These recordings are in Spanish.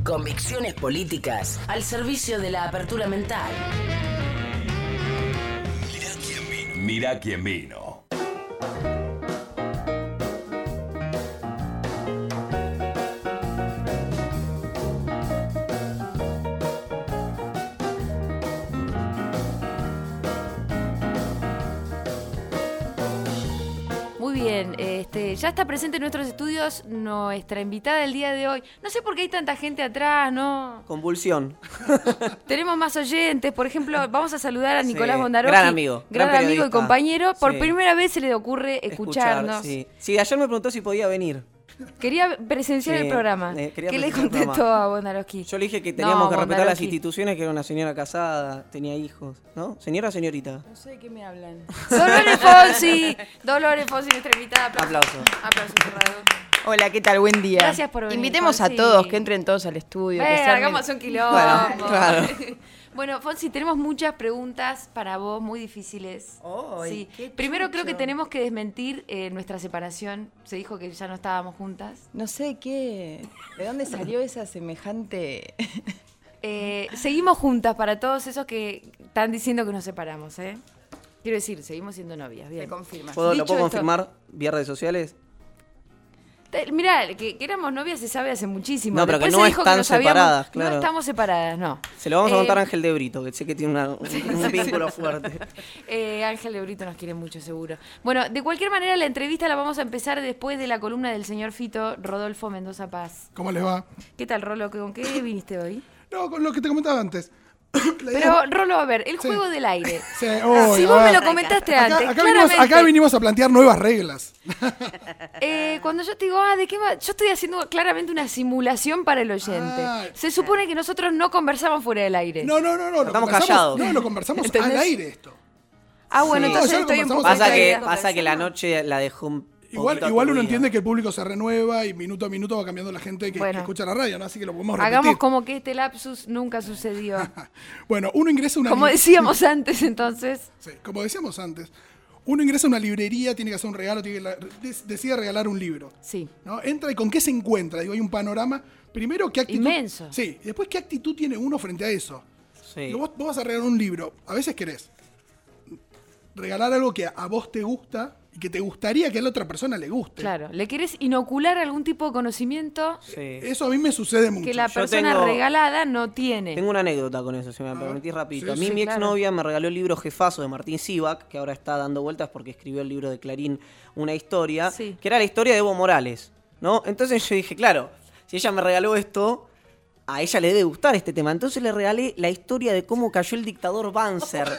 Convicciones políticas al servicio de la apertura mental. Mirá quién vino. Muy bien, ya está presente en nuestros estudios nuestra invitada del día de hoy. No sé por qué hay tanta gente atrás, ¿no? Convulsión. Tenemos más oyentes, por ejemplo, vamos a saludar a Nicolás Bondarotti. Gran amigo. Gran amigo y compañero. Por Sí. primera vez se le ocurre escucharnos. Sí, ayer me preguntó si podía venir. Quería presenciar Sí, el programa. quería ¿Qué le presenciar el contestó programa. a Bondarotti? Yo le dije que teníamos que respetar las Bondarotti. instituciones, que era una señora casada, tenía hijos, ¿no? ¿Señora o señorita? No sé de qué me hablan. Dolores Fonsi. Dolores Fonsi, nuestra invitada. Aplauso. Aplauso cerrado. Hola, ¿qué tal? Buen día. Gracias por venir, Invitemos Fonsi. a todos, que entren todos al estudio. que se armen- Hagamos un quilombo. Bueno, claro. Bueno, Fonsi, tenemos muchas preguntas para vos, muy difíciles. Ay, Sí. qué Primero chucho. creo que tenemos que desmentir nuestra separación. Se dijo que ya no estábamos juntas. No sé qué. ¿De dónde salió esa semejante? Seguimos juntas para todos esos que están diciendo que nos separamos, ¿eh? Quiero decir, seguimos siendo novias. Bien. Se confirma. ¿Lo Dicho puedo esto- confirmar vía redes sociales? Mirá, que éramos novias se sabe hace muchísimo. No, pero que Después no se dijo están nos habíamos- separadas, claro. No estamos separadas, no. Se lo vamos a contar a Eh, Ángel de Brito, que sé que tiene un vínculo fuerte. Ángel de Brito nos quiere mucho, seguro. Bueno, de cualquier manera, la entrevista la vamos a empezar después de la columna del señor Fito, Rodolfo Mendoza Paz. ¿Cómo les va? ¿Qué tal, Rolo? ¿Con qué viniste hoy? No, con lo que te comentaba antes. La idea- Pero, Rolo, a ver, el Sí. juego del aire. Sí, Si obvio, vos a me ver. lo comentaste Acá, antes, acá claramente. vinimos a plantear nuevas reglas. Cuando yo te digo, ¿de qué va? Yo estoy haciendo claramente una simulación para el oyente. Ah. Se supone que nosotros no conversamos fuera del aire. No. Lo Estamos conversamos- callados. No, lo conversamos ¿Entendés? al aire esto. Ah, bueno, Sí. entonces No, ya lo estoy un poco conversamos Pasa que, distraída. pasa que la noche la dejó un Igual poquito uno aturdida. entiende que el público se renueva y minuto a minuto va cambiando la gente que Bueno. escucha la radio, ¿no? Así que lo podemos repetir. Hagamos como que este lapsus nunca sucedió. Bueno, uno ingresa a una Como decíamos antes, entonces. Sí, como decíamos antes, uno ingresa a una librería, tiene que hacer un regalo, decide regalar un libro. Sí. ¿No? Entra y ¿con qué se encuentra? Digo, hay un panorama. Primero, ¿qué actitud? Inmenso. Sí, y después, ¿qué actitud tiene uno frente a eso? Sí. Digo, vos vas a regalar un libro. A veces querés regalar algo que a vos te gusta y que te gustaría que a la otra persona le guste. Claro, ¿le querés inocular algún tipo de conocimiento Sí. Eso a mí me sucede mucho. que la Yo persona tengo- regalada no tiene? Tengo una anécdota con eso, si me permitís rapidito. sí, A mí sí, mi claro. exnovia me regaló el libro Jefazo de Martín Sivak, que ahora está dando vueltas porque escribió el libro de Clarín, Una historia, Sí. que era la historia de Evo Morales, ¿no? Entonces yo dije, claro, si ella me regaló esto, a ella le debe gustar este tema. Entonces le regalé la historia de cómo cayó el dictador Banzer.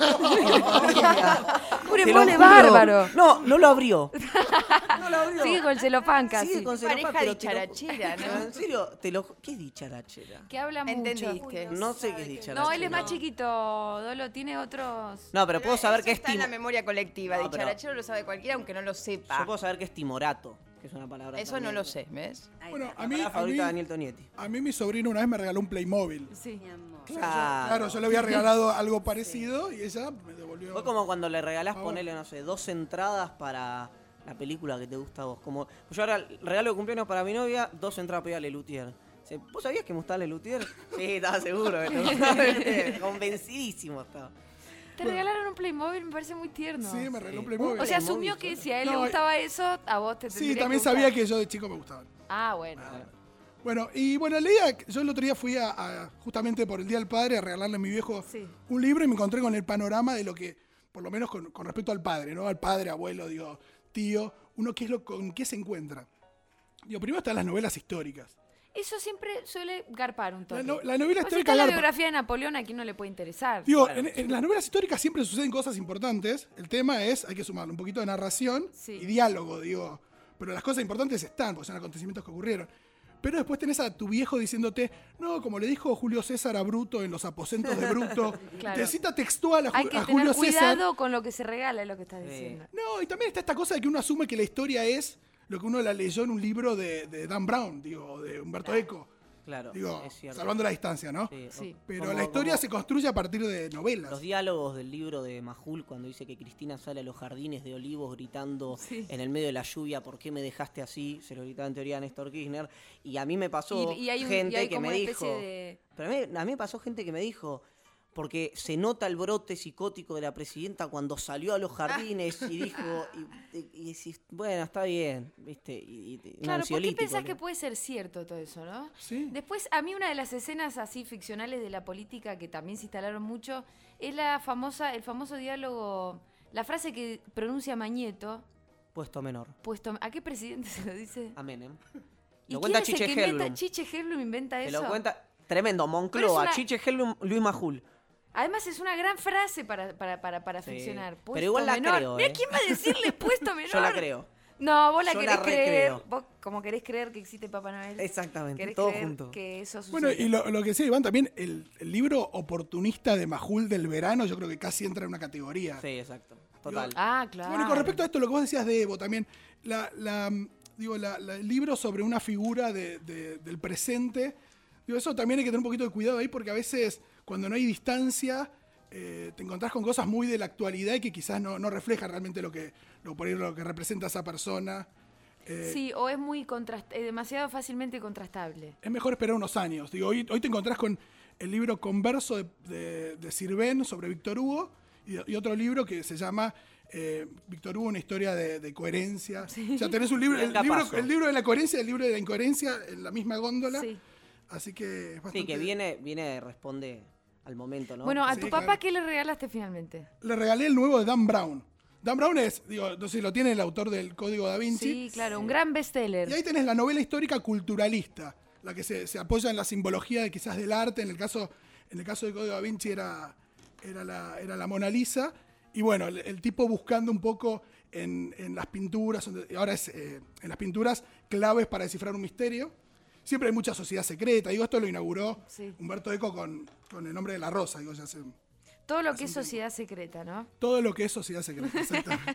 Un Te lo embole juro. bárbaro. No lo abrió. Sigue con el celofán casi. Sigue con celofán, Pareja pero te lo- dicharachera, ¿no? Pero en serio, ¿qué es dicharachera? Que habla mucho. Entendiste. No sé qué es dicharachera. No, él es más chiquito, Dolo, tiene otros... No, pero puedo saber que es está en la memoria colectiva. No, pero- Dicharachero lo sabe cualquiera, aunque no lo sepa. Yo puedo saber que es timorato, que es una palabra. Eso también. no lo sé, ¿ves? Bueno, La palabra favorita de Daniel Tonietti. a mí mi sobrino una vez me regaló un Playmobil. Sí. Claro, yo le había regalado algo parecido y ella me devolvió. Fue como cuando le regalás, ponele, no sé, 2 entradas para la película que te gusta a vos. Como yo ahora regalo de cumpleaños para mi novia, 2 entradas para ir a Lelutier. ¿Vos sabías que me gustaba Lelutier? Sí, estaba seguro que te gustaba Lelutier. Convencidísimo estaba. Te regalaron un Playmobil, me parece muy tierno. Sí, me regaló un Playmobil. O sea, asumió que si a él le No, gustaba eso, a vos te tendría Sí, que también gustar. sabía que yo de chico me gustaba. Ah, bueno. Bueno, y bueno, leía, yo el otro día fui justamente por el Día del Padre a regalarle a mi viejo Sí. un libro y me encontré con el panorama de lo que, por lo menos con respecto al padre, ¿no? Al padre, abuelo, digo, tío, uno con qué se encuentra. Digo, primero están las novelas históricas. Eso siempre suele garpar un toque. La novela Pues histórica está la garpa. biografía de Napoleón, a quien no le puede interesar. Digo, en las novelas históricas siempre suceden cosas importantes. El tema es, hay que sumarle un poquito de narración Sí. y diálogo, digo. Pero las cosas importantes están, porque son acontecimientos que ocurrieron. Pero después tenés a tu viejo diciéndote, no, como le dijo Julio César a Bruto en los aposentos de Bruto. Claro. Te cita textual a, Hay que a tener Julio César. cuidado con lo que se regala, es lo que estás diciendo. No, y también está esta cosa de que uno asume que la historia es lo que uno la leyó en un libro de Dan Brown, digo, de Humberto Eco. Claro, Digo, es cierto. salvando la distancia, ¿no? Sí, Sí. Pero como- la historia como se construye a partir de novelas. Los diálogos del libro de Majul cuando dice que Cristina sale a los jardines de Olivos gritando Sí. en el medio de la lluvia, ¿por qué me dejaste así? Se lo gritaba en teoría a Néstor Kirchner. Y a mí me pasó Y hay gente que como me una dijo... especie de... Pero a mí me pasó gente que me dijo, porque se nota el brote psicótico de la presidenta cuando salió a los jardines y dijo, y decís, bueno, está bien, ¿viste? Un Claro, ¿por qué ansiolítico, pensás le- que puede ser cierto todo eso, no? Sí. Después, a mí una de las escenas así ficcionales de la política que también se instalaron mucho es el famoso diálogo, la frase que pronuncia Mañeto, Puesto menor. puesto, ¿a qué presidente se lo dice? A Menem. ¿Y Lo quién cuenta es el Chiche que inventa? Helblum. Chiche Helblum inventa Te eso. lo cuenta tremendo, Pero Moncloa, es una- Chiche Helblum, Luis Majul. Además es una gran frase para Sí. ficcionar. Pero Puesto igual la menor. creo, Mira, ¿eh? ¿quién va a decirle puesto menor? Yo la creo. No, vos la Yo querés la creer. recreo. Vos como querés creer que existe Papá Noel. Exactamente, Querés todo creer junto. que eso sucede. Bueno, y lo que decía Iván también, el libro oportunista de Majul del verano, yo creo que casi entra en una categoría. Sí, exacto. Total. Ah, claro. Bueno, y con respecto a esto, lo que vos decías de Evo también, el libro sobre una figura del presente, digo, eso también hay que tener un poquito de cuidado ahí, porque a veces cuando no hay distancia, te encontrás con cosas muy de la actualidad y que quizás no refleja realmente lo que representa esa persona. Sí, o es muy demasiado fácilmente contrastable. Es mejor esperar unos años. Digo, hoy te encontrás con el libro Converso de Sirven sobre Víctor Hugo y otro libro que se llama Víctor Hugo, una historia de coherencia. O sea, tenés un libro, Bien capazo. el libro de la coherencia y el libro de la incoherencia en la misma góndola. Sí. Así que es Sí, bastante... que viene, responde al momento, ¿no? Bueno, ¿a Sí, tu papá claro. qué le regalaste finalmente? Le regalé el nuevo de Dan Brown. Dan Brown es, digo, no sé si lo tiene el autor del Código Da Vinci. Sí, claro, un gran bestseller. Y ahí tenés la novela histórica culturalista, la que se apoya en la simbología de quizás del arte. En el caso del Código Da Vinci era la Mona Lisa. Y bueno, el tipo buscando un poco en las pinturas, ahora es en las pinturas claves para descifrar un misterio. Siempre hay mucha sociedad secreta. Digo, esto lo inauguró Sí. Humberto Eco con El nombre de la rosa. Digo, ya sé. Todo lo que es sociedad secreta, ¿no? Todo lo que es sociedad secreta, exactamente.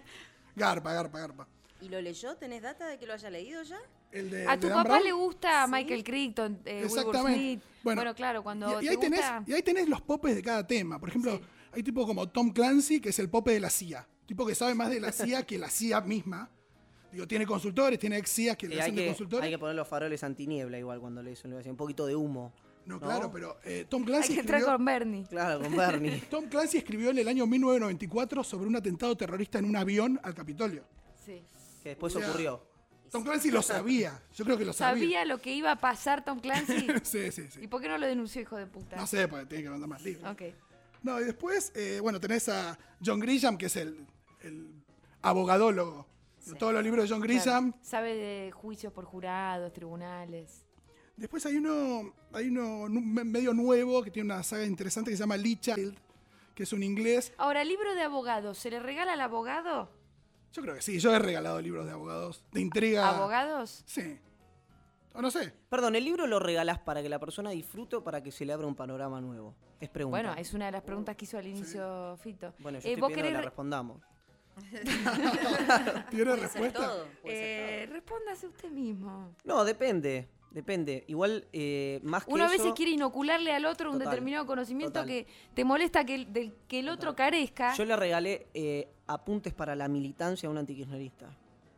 Garpa. ¿Y lo leyó? ¿Tenés data de que lo haya leído ya? El ¿A de tu Dan papá Brown, le gusta Michael Crichton, Wilbur Exactamente. Smith? Bueno, Bueno, claro, cuando y te ahí tenés, gusta... y ahí tenés los popes de cada tema. Por ejemplo, Sí. hay tipo como Tom Clancy, que es el pope de la CIA. Tipo que sabe más de la CIA que la CIA misma. Digo, tiene consultores, tiene ex CIA que le hay, hacen de que, consultores. hay que poner los faroles antiniebla igual cuando lees un poquito de humo. No, claro, pero Tom Hay Clancy que entrar escribió... con Bernie. Claro, con Bernie. Tom Clancy escribió en el año 1994 sobre un atentado terrorista en un avión al Capitolio. Sí. Que después O sea, ocurrió. Tom Clancy lo sabía. Yo creo que lo sabía. ¿Sabía lo que iba a pasar Tom Clancy? Sí. ¿Y por qué no lo denunció, hijo de puta? No sé, porque tiene que mandar más libros. Ok. No, y después, bueno, tenés a John Grisham, que es el abogadólogo. Todos los libros de John Grisham. Claro. Sabe de juicios por jurados, tribunales. Después hay uno medio nuevo que tiene una saga interesante que se llama Lee Child, que es un inglés. Ahora, libro de abogados, ¿se le regala al abogado? Yo creo que sí, yo he regalado libros de abogados, de intriga. ¿Abogados? Sí. O no sé. Perdón, ¿el libro lo regalás para que la persona disfrute o para que se le abra un panorama nuevo? Es pregunta. Bueno, es una de las preguntas que hizo al inicio Fito. Bueno, yo estoy ¿vos pidiendo que la querés respondamos. ¿Tiene Puede ser respuesta? todo. Puede ser todo. respóndase usted mismo. No, depende. Igual, más que Uno a eso... veces quiere inocularle al otro un Total, determinado conocimiento total. que te molesta que el otro carezca. Yo le regalé apuntes para la militancia a un antikirchnerista.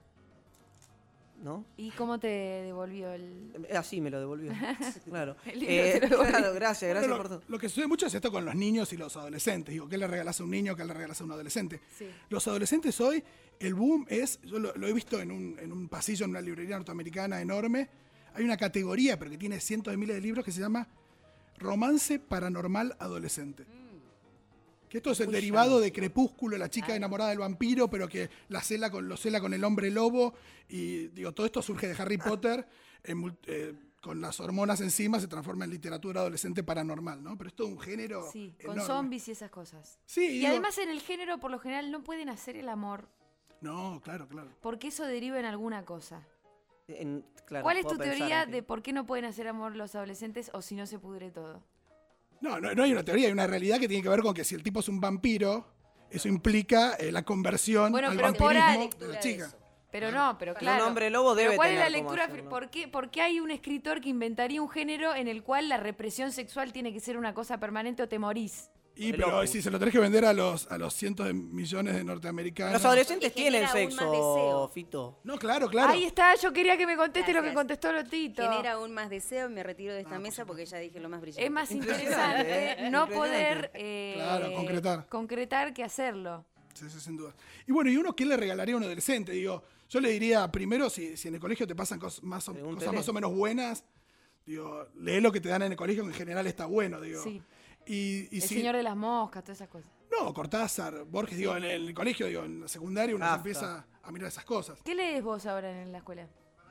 ¿No? ¿Y cómo te devolvió el...? Así me lo devolvió. Claro. El libro te lo devolvió. Claro, gracias Bueno, por todo. lo que sucede mucho es esto con los niños y los adolescentes. Digo, ¿qué le regalás a un niño? ¿Qué le regalás a un adolescente? Sí. Los adolescentes hoy, el boom es, yo lo he visto en un pasillo en una librería norteamericana enorme, hay una categoría, pero que tiene cientos de miles de libros, que se llama Romance Paranormal Adolescente. Que esto es el derivado de Crepúsculo, la chica enamorada del vampiro, pero que lo cela con el hombre lobo. Y digo, todo esto surge de Harry Potter, con las hormonas encima se transforma en literatura adolescente paranormal, ¿no? Pero es todo un género Sí, con enorme. zombies y esas cosas. Sí, Y digo- además en el género, por lo general, no pueden hacer el amor, No, claro. porque eso deriva en alguna cosa. Claro, ¿Cuál es puedo tu pensar teoría en que- de por qué no pueden hacer amor los adolescentes o si no se pudre todo? No hay una teoría, hay una realidad que tiene que ver con que si el tipo es un vampiro, eso implica la conversión Bueno, al pero por vampirismo ahí- de la chica. Pero no, pero Un claro. hombre lobo Pero debe ¿cuál es la tener cómo lectura? hacerlo. ¿Por qué hay un escritor que inventaría un género en el cual la represión sexual tiene que ser una cosa permanente o te morís? Y El pero opus. si se lo tenés que vender a los cientos de millones de norteamericanos. Los adolescentes Y tienen genera aún más sexo, deseo. Fito. No, claro, claro. Ahí está, yo quería que me conteste lo que Gracias. contestó Lotito. Genera aún más deseo y me retiro de esta mesa porque ya dije lo más brillante. Es más Impresionante, interesante ¿eh? no Impresionante. poder Claro, concretar. que hacerlo. Sí, sí, sin duda. Y bueno, ¿y uno qué le regalaría a un adolescente? Digo, yo le diría, primero, si en el colegio te pasan cosas más o menos buenas, digo, lee lo que te dan en el colegio, que en general está bueno, digo. Sí. Y El si, señor de las moscas, todas esas cosas. No, Cortázar, Borges, digo, en el colegio, digo, en la secundaria uno se Kafka. empieza a mirar esas cosas. ¿Qué lees vos ahora en la escuela?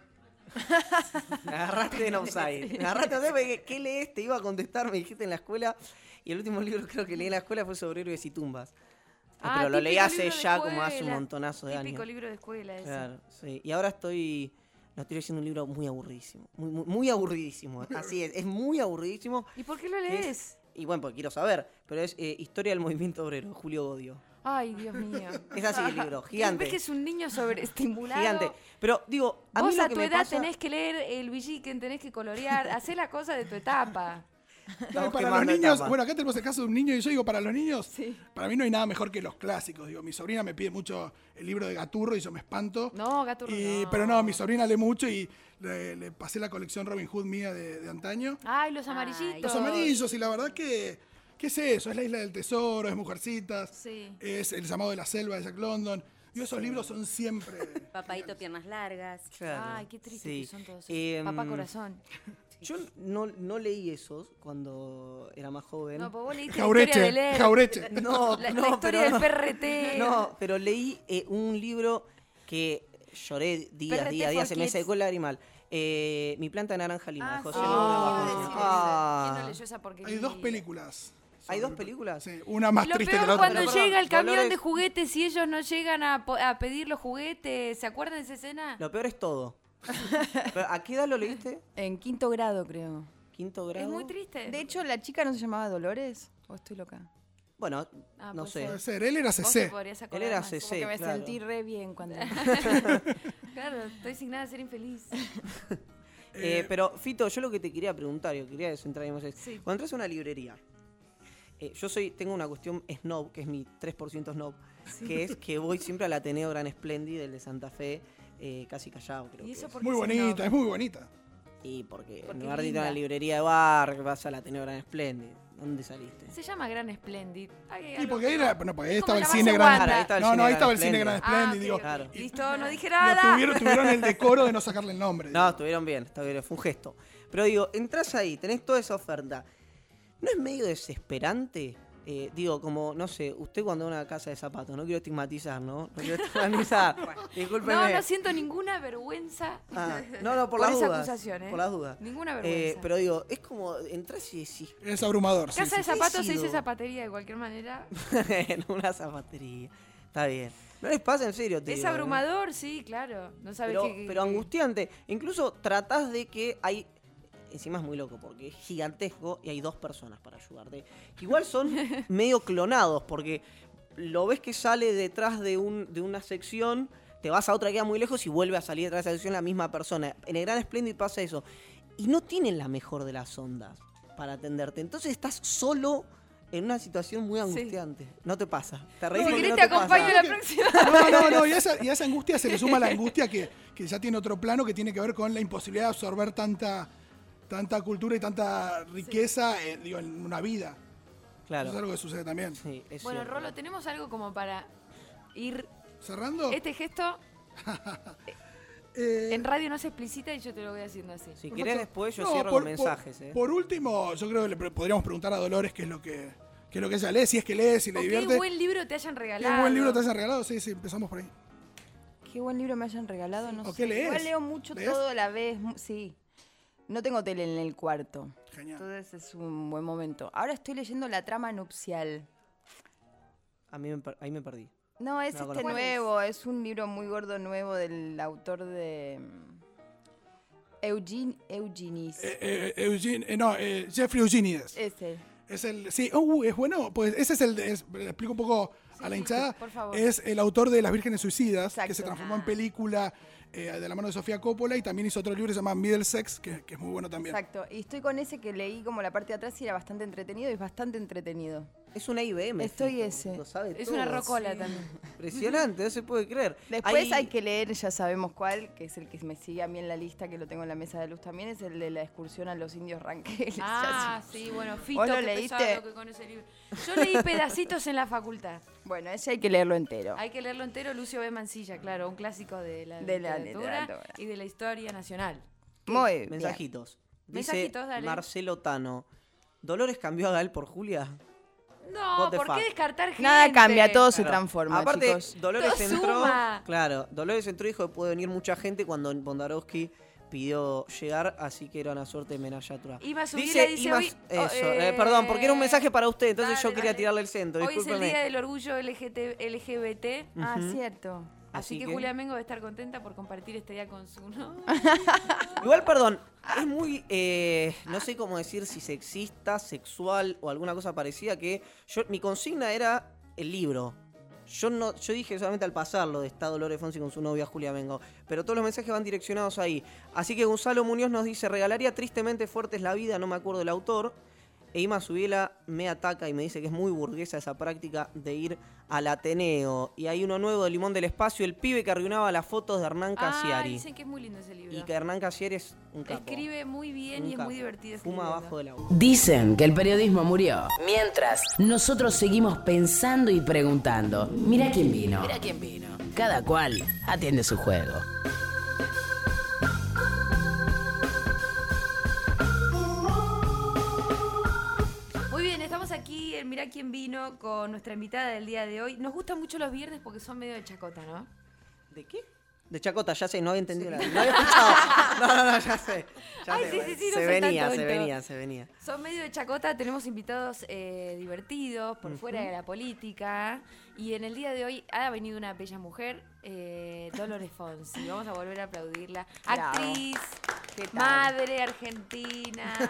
Me agarraste en offside. Me agarraste en offside porque ¿qué lees? Te iba a contestar, me dijiste en la escuela. Y el último libro creo que leí en la escuela fue sobre héroes y tumbas. Pero lo leí típico hace libro de ya como hace un escuela. montonazo de Típico años. libro de escuela ese. Claro, sí. Y ahora estoy leyendo un libro muy aburridísimo. Muy aburridísimo. Así es muy aburridísimo. ¿Y por qué lo que es- lees? Y bueno, porque quiero saber. Pero es Historia del Movimiento Obrero, Julio Godio. Ay, Dios mío. Es así el libro, gigante. ¿Ves que es un niño sobreestimulado? Gigante. Pero digo, a mí Vos lo a que tu me edad pasa... tenés que leer el Villiquen, tenés que colorear, hacer la cosa de tu etapa. No, Estamos para los quemando niños, etapas. bueno, acá tenemos el caso de un niño y yo digo, para los niños, Sí. para mí no hay nada mejor que los clásicos. Digo, mi sobrina me pide mucho el libro de Gaturro y yo me espanto. No, Gaturro, no. Pero no, mi sobrina lee mucho y le pasé la colección Robin Hood mía de antaño. Ay, los amarillitos. Los amarillos, y la verdad que, ¿qué es eso? Es La Isla del Tesoro, es Mujercitas, Sí. es El llamado de la selva de Jack London. Digo, esos libros son siempre... Papadito, piernas largas. Claro, Ay, qué triste sí. que son todos. Em, Papá corazón. Yo no leí esos cuando era más joven. No, pues vos leíste la historia de leer. Jaureche. No, La no, historia pero del PRT. No, pero leí un libro que lloré días, PRT días, for se me Kids. secó el lagrimal. Mi planta de naranja lima, de Ah, José sí. Manuel Iba a Barros. decir Ah. esa. ¿Quién no leyó esa porquería? Hay dos películas. ¿Hay dos películas? Sí, una más Lo triste que peor la otra. cuando Pero, perdón, llega el camión Dolores- de juguetes y ellos no llegan a pedir los juguetes. ¿Se acuerdan de esa escena? Lo peor es todo. Pero, ¿a qué edad lo leíste? En quinto grado, creo. ¿Quinto grado? Es muy triste. De hecho, ¿la chica no se llamaba Dolores? ¿O estoy loca? Bueno, Ah, no puede sé. Puede ser, él era Vos te CC. podrías Él acordar era más. CC. Porque me claro. sentí re bien cuando... Claro, estoy signada a ser infeliz. Pero, Fito, yo lo que te quería preguntar, yo quería descentrarnos es, Sí. cuando entras a una librería, tengo una cuestión snob, que es mi 3% snob, que es que voy siempre al Ateneo Gran Splendid, el de Santa Fe, casi Callao, creo ¿Y que eso es. por qué Muy se bonita, no? es muy bonita. Y porque en Porque lugar de ir a linda. una librería de bar, vas al Ateneo Gran Splendid. ¿Dónde saliste? Se llama Gran Splendid. Ay, Y porque ahí, porque ahí Es como estaba el la cine base Gran. Wanda. Ahí estaba el No, cine no, ahí Gran estaba el cine Splendid. Gran Ah, Splendid. ok, Digo, ok. Claro. Listo, no dije lo nada. tuvieron el decoro de no sacarle el nombre. No, estuvieron bien, fue un gesto. Pero digo, entras ahí, tenés toda esa oferta. ¿No es medio desesperante? Digo, como, no sé, usted cuando va a una casa de zapatos, no quiero estigmatizar, ¿no? No quiero estigmatizar. Discúlpeme. No siento ninguna vergüenza. Ah, no, por Por las esa dudas. acusación, ¿eh? Por las dudas. Ninguna vergüenza. Pero digo, es como, entras y decís, Es abrumador. sí, Casa sí. de zapatos se sido? dice zapatería de cualquier manera. en una zapatería. Está bien. No les pasa en serio, te Es digo, ¿eh? abrumador, sí, claro. No sabes Pero angustiante. Incluso tratás de que hay... Encima es muy loco porque es gigantesco y hay 2 personas para ayudarte. Que igual son medio clonados porque lo ves que sale detrás de una sección, te vas a otra que queda muy lejos y vuelve a salir detrás de esa sección la misma persona. En el Gran Splendid pasa eso. Y no tienen la mejor de las ondas para atenderte. Entonces estás solo en una situación muy angustiante. No te pasa. Te reís Si porque querés no te te pasa. acompaño la próxima. No, y a esa angustia se le suma la angustia que ya tiene otro plano que tiene que ver con la imposibilidad de absorber tanta cultura y tanta riqueza en una vida. Claro. Eso es algo que sucede también. Sí, es Bueno, cierto. Rolo, tenemos algo como para ir... ¿Cerrando? Este gesto en radio no se explicita y yo te lo voy haciendo así. Si querés después yo No, cierro con mensajes. Por último, yo creo que le podríamos preguntar a Dolores qué es lo que ella lee, si es que lee, si le O qué divierte. buen libro te hayan ¿Qué regalado. buen libro te hayan regalado? Sí, empezamos por ahí. Qué buen libro me hayan regalado, no ¿O sé. qué lees? Igual leo mucho ¿Lees? todo a la vez, sí. No tengo tele en el cuarto. Genial. Entonces es un buen momento. Ahora estoy leyendo La trama nupcial. Ahí me perdí. No, es No, este ¿cuál nuevo, es un libro muy gordo nuevo del autor de Eugenides. Jeffrey Eugenides. Ese. Es el. Sí, es bueno. Pues ese es le explico un poco a la hinchada, por favor. es el autor de Las Vírgenes Suicidas, Exacto. que se transformó en película de la mano de Sofía Coppola, y también hizo otro libro que se llama Middlesex, que es muy bueno también. Exacto. Y estoy con ese que leí como la parte de atrás y era bastante entretenido, y es bastante entretenido. Es una IBM. Estoy Fito, ese. Lo sabe Es todo. una rocola Sí. también. Impresionante, no se puede creer. Después hay que leer, ya sabemos cuál, que es el que me sigue a mí en la lista, que lo tengo en la mesa de luz también, es el de la excursión a los indios ranqueles. Ah, sí, bueno, Fito, ¿Vos lo qué leíste? pesado que con ese libro. Yo leí pedacitos en la facultad. Bueno, ese hay que leerlo entero. Hay que leerlo entero, Lucio B. Mansilla, claro, un clásico de la literatura. literatura y de la historia nacional. Muy bien. Mensajitos. Dice Mensajitos, dale. Marcelo Tano. ¿Dolores cambió a Gael por Julia? No, What the ¿por fuck? qué descartar gente? Nada cambia, todo se Claro. transforma, Aparte, chicos. Dolores Todo entró. suma. Claro, Dolores entró y dijo que puede venir mucha gente cuando Bondarowski pidió llegar, así que era una suerte de menallatura. Ima Subiela dice hoy... Perdón, porque era un mensaje para usted, entonces dale, yo quería dale. tirarle el centro, Hoy es el discúlpeme. día del orgullo LGBT, Ah, cierto. así que Julia Mengo debe estar contenta por compartir este día con su novio. Igual, perdón, es muy, no sé cómo decir si sexista, sexual o alguna cosa parecida, que mi consigna era el libro. Yo dije solamente al pasar lo de está Dolores Fonsi con su novia Julia Mengo, pero todos los mensajes van direccionados ahí. Así que Gonzalo Muñoz nos dice, regalaría Tristemente Fuerte es la Vida, no me acuerdo del autor. E Ima Subiela me ataca y me dice que es muy burguesa esa práctica de ir al Ateneo. Y hay uno nuevo de Limón del Espacio, el pibe que arruinaba las fotos de Hernán Ah, Casiari. dicen que es muy lindo ese libro. Y que Hernán Casiari es un capo. Escribe muy bien Un y es capo. muy divertido Fuma escribiendo. abajo del agua. Dicen que el periodismo murió. Mientras, nosotros seguimos pensando y preguntando. Mira quién vino. Mira quién vino. Cada cual atiende su juego. Muy bien, estamos aquí en Mirá quién vino con nuestra invitada del día de hoy. Nos gustan mucho los viernes porque son medio de chacota, ¿no? ¿De qué? De Chacota, ya sé, no había entendido nada. No había escuchado. No, ya sé. Ya Ay, sé, sí, bueno. sí, sí, no se soy tan venía, tonto. se venía. Son medio de chacota, tenemos invitados divertidos por fuera de la política. Y en el día de hoy ha venido una bella mujer, Dolores Fonsi. Vamos a volver a aplaudirla. Bravo. Actriz, ¿Qué tal? madre argentina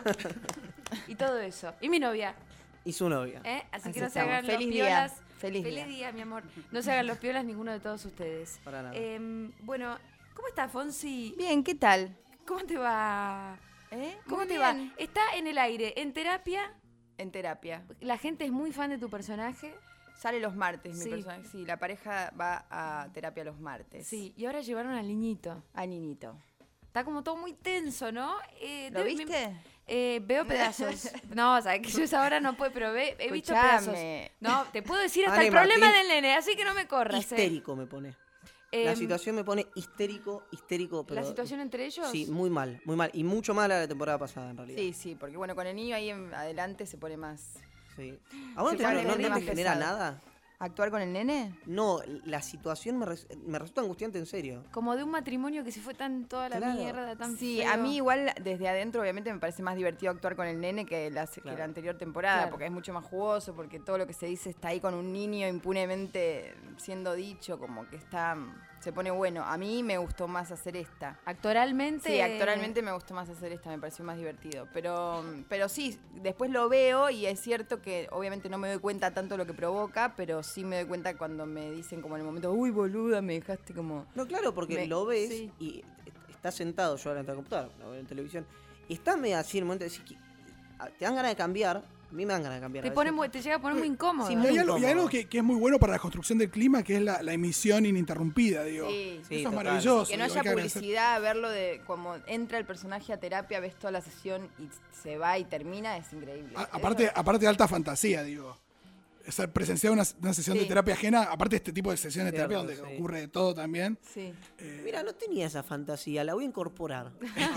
y todo eso. Y mi novia. Y su novia. Así Así que no se estamos. hagan Feliz los día. piolas. Feliz día. día, mi amor. No se hagan los piolas ninguno de todos ustedes. Para nada. Bueno, ¿cómo estás, Fonsi? Bien, ¿qué tal? ¿Cómo te va? ¿Cómo Muy te bien. va? Está en el aire, en terapia. En terapia. La gente es muy fan de tu personaje. Sale los martes, Sí. mi personaje. Sí, la pareja va a terapia los martes. Sí, y ahora llevaron al niñito. A Ninito. Está como todo muy tenso, ¿no? ¿Lo viste? Veo pedazos. No, o sea, que yo esa hora no puedo, pero he visto pedazos. Escuchame. No, te puedo decir hasta Ana el y problema Martín, del nene, así que no me corras. Histérico me pone. La Em, situación me pone histérico, pero... ¿La situación entre ellos? Sí, muy mal, muy mal. Y mucho más la temporada pasada, en realidad. Sí, sí, porque bueno, con el niño ahí en adelante se pone más... Sí. ¿A vos Se no pone te, no más te genera pesado. nada? ¿Actuar con el nene? No, la situación me resulta angustiante, en serio. Como de un matrimonio que se fue tan toda la Claro. mierda, tan Sí, feo. a mí igual desde adentro obviamente me parece más divertido actuar con el nene que la anterior temporada, Claro. porque es mucho más jugoso, porque todo lo que se dice está ahí con un niño impunemente siendo dicho, como que se pone bueno. A mí me gustó más hacer esta. Actoralmente. Sí, actoralmente me gustó más hacer esta, me pareció más divertido. Pero sí, después lo veo y es cierto que obviamente no me doy cuenta tanto lo que provoca, pero sí me doy cuenta cuando me dicen como en el momento, uy, boluda, me dejaste como... No, claro, porque lo ves sí. y estás sentado, yo ahora en la computadora, lo veo en televisión, y estás medio así en el momento de decir, te dan ganas de cambiar, a mí me dan ganas de cambiar. Te llega a poner muy incómodo. Sí, Y muy hay algo incómodo. que es muy bueno para la construcción del clima, que es la emisión ininterrumpida, digo. Sí. Sí, Eso es total. maravilloso. Que no digo, haya hay agradecer. publicidad, verlo de como entra el personaje a terapia, ves toda la sesión y se va y termina, es increíble. Aparte de alta fantasía, digo. Presenciar una sesión de Sí. terapia ajena, aparte de este tipo de sesiones de terapia Cierto, donde sí. ocurre de todo también. Sí. Mira, no tenía esa fantasía, la voy a incorporar.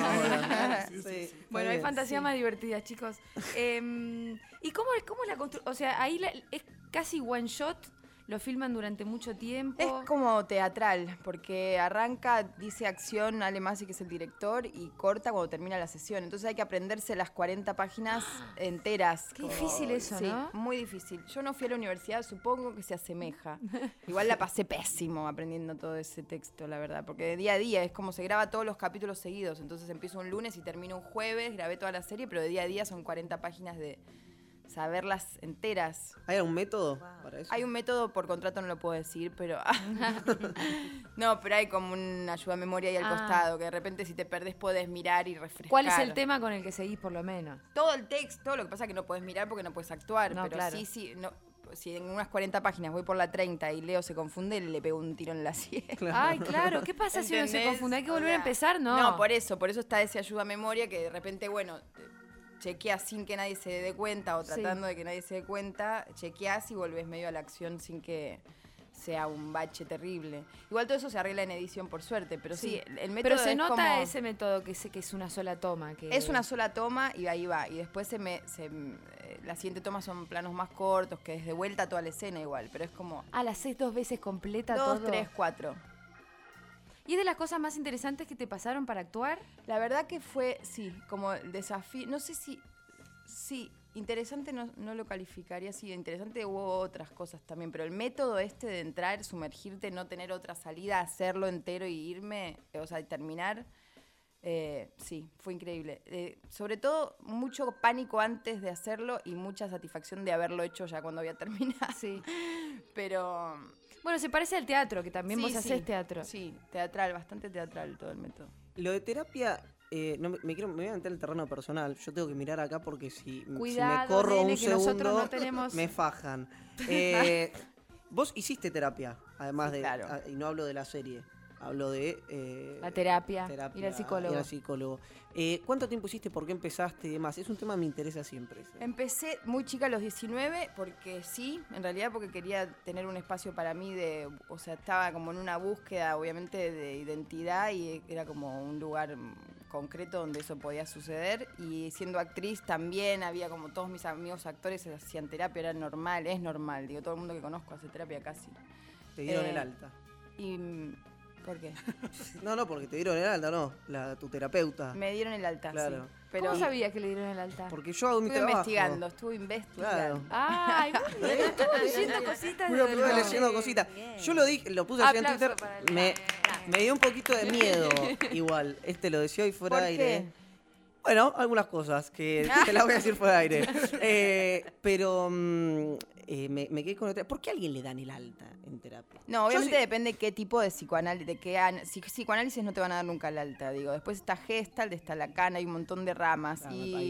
Sí, Bueno, hay está bien. fantasías más divertidas, chicos. ¿Y cómo es la construcción? O sea, ahí es casi one shot, lo filman durante mucho tiempo. Es como teatral, porque arranca, dice acción, Ale Masi, que es el director, y corta cuando termina la sesión. Entonces hay que aprenderse las 40 páginas enteras. Qué difícil eso, Sí, ¿no? muy difícil. Yo no fui a la universidad, supongo que se asemeja. Igual la pasé pésimo aprendiendo todo ese texto, la verdad, porque de día a día es como se graba todos los capítulos seguidos. Entonces empiezo un lunes y termino un jueves, grabé toda la serie, pero de día a día son 40 páginas de saberlas enteras. ¿Hay algún método para eso? Hay un método, por contrato no lo puedo decir, pero... no, pero hay como una ayuda a memoria ahí al costado, que de repente si te perdés podés mirar y refrescar. ¿Cuál es el tema con el que seguís por lo menos? Todo el texto, lo que pasa es que no podés mirar porque no podés actuar, No, pero claro. sí, no, si en unas 40 páginas voy por la 30 y Leo se confunde, le pego un tiro en la sien. Ay, claro. ¿Qué pasa si uno se ¿Entendés? confunde? ¿Hay que O volver a sea, empezar? No. No, por eso está ese ayuda a memoria que de repente, bueno, chequeas sin que nadie se dé cuenta o tratando de que nadie se dé cuenta, chequeas y volvés medio a la acción sin que sea un bache terrible. Igual todo eso se arregla en edición, por suerte, pero sí, el método Pero se es nota como- ese método que es una sola toma. Que... Es una sola toma y ahí va. Y después la siguiente toma son planos más cortos, que es de vuelta toda la escena igual, pero es como Ah, la haces 2 veces completa 2, todo. 3, 4. ¿Y es de las cosas más interesantes que te pasaron para actuar? La verdad que fue, sí, como el desafío, no sé si, sí, interesante no lo calificaría así, interesante hubo otras cosas también, pero el método de entrar, sumergirte, no tener otra salida, hacerlo entero y irme, o sea, y terminar, sí, fue increíble. Sobre todo, mucho pánico antes de hacerlo y mucha satisfacción de haberlo hecho ya cuando había terminado. Sí. Pero... Bueno, se parece al teatro, que también sí, vos hacés sí, teatro. Sí, teatral, bastante teatral todo el método. Lo de terapia, no, me voy a meter en el terreno personal. Yo tengo que mirar acá porque si me Cuidado, corro nene, un que nosotros segundo, no tenemos... me fajan. Vos hiciste terapia, además Sí, de... claro. Y no hablo de la serie, hablo de... La terapia, ir al psicólogo. Ir al psicólogo. ¿Cuánto tiempo hiciste? ¿Por qué empezaste y demás? Es un tema que me interesa siempre. ese. Empecé muy chica a los 19 porque sí, en realidad porque quería tener un espacio para mí o sea, estaba como en una búsqueda obviamente de identidad y era como un lugar concreto donde eso podía suceder y siendo actriz también había como todos mis amigos actores hacían terapia, era normal, es normal, digo, todo el mundo que conozco hace terapia casi. Te dieron el alta. Y ¿por qué? No, porque te dieron el alta, no. Tu terapeuta. Me dieron el alta, Claro. sí. Pero ¿Cómo sabías que le dieron el alta? Porque yo hago mi estuve trabajo. estuve investigando. Claro. Ay, muy bien, estuvo leyendo cositas de Estuve verdad. leyendo cositas. Yo lo dije, lo puse así en Aplauso Twitter. para el- Me dio un poquito de miedo, igual. Lo decía hoy fuera ¿Por de aire. qué? Bueno, algunas cosas que te las voy a decir fuera de aire. Pero me quedé con otra. ¿Por qué a alguien le dan el alta en terapia? No, obviamente Yo depende qué tipo de psicoanálisis, psicoanálisis no te van a dar nunca el alta, digo. Después está Gestalt, está Lacan, hay un montón de ramas.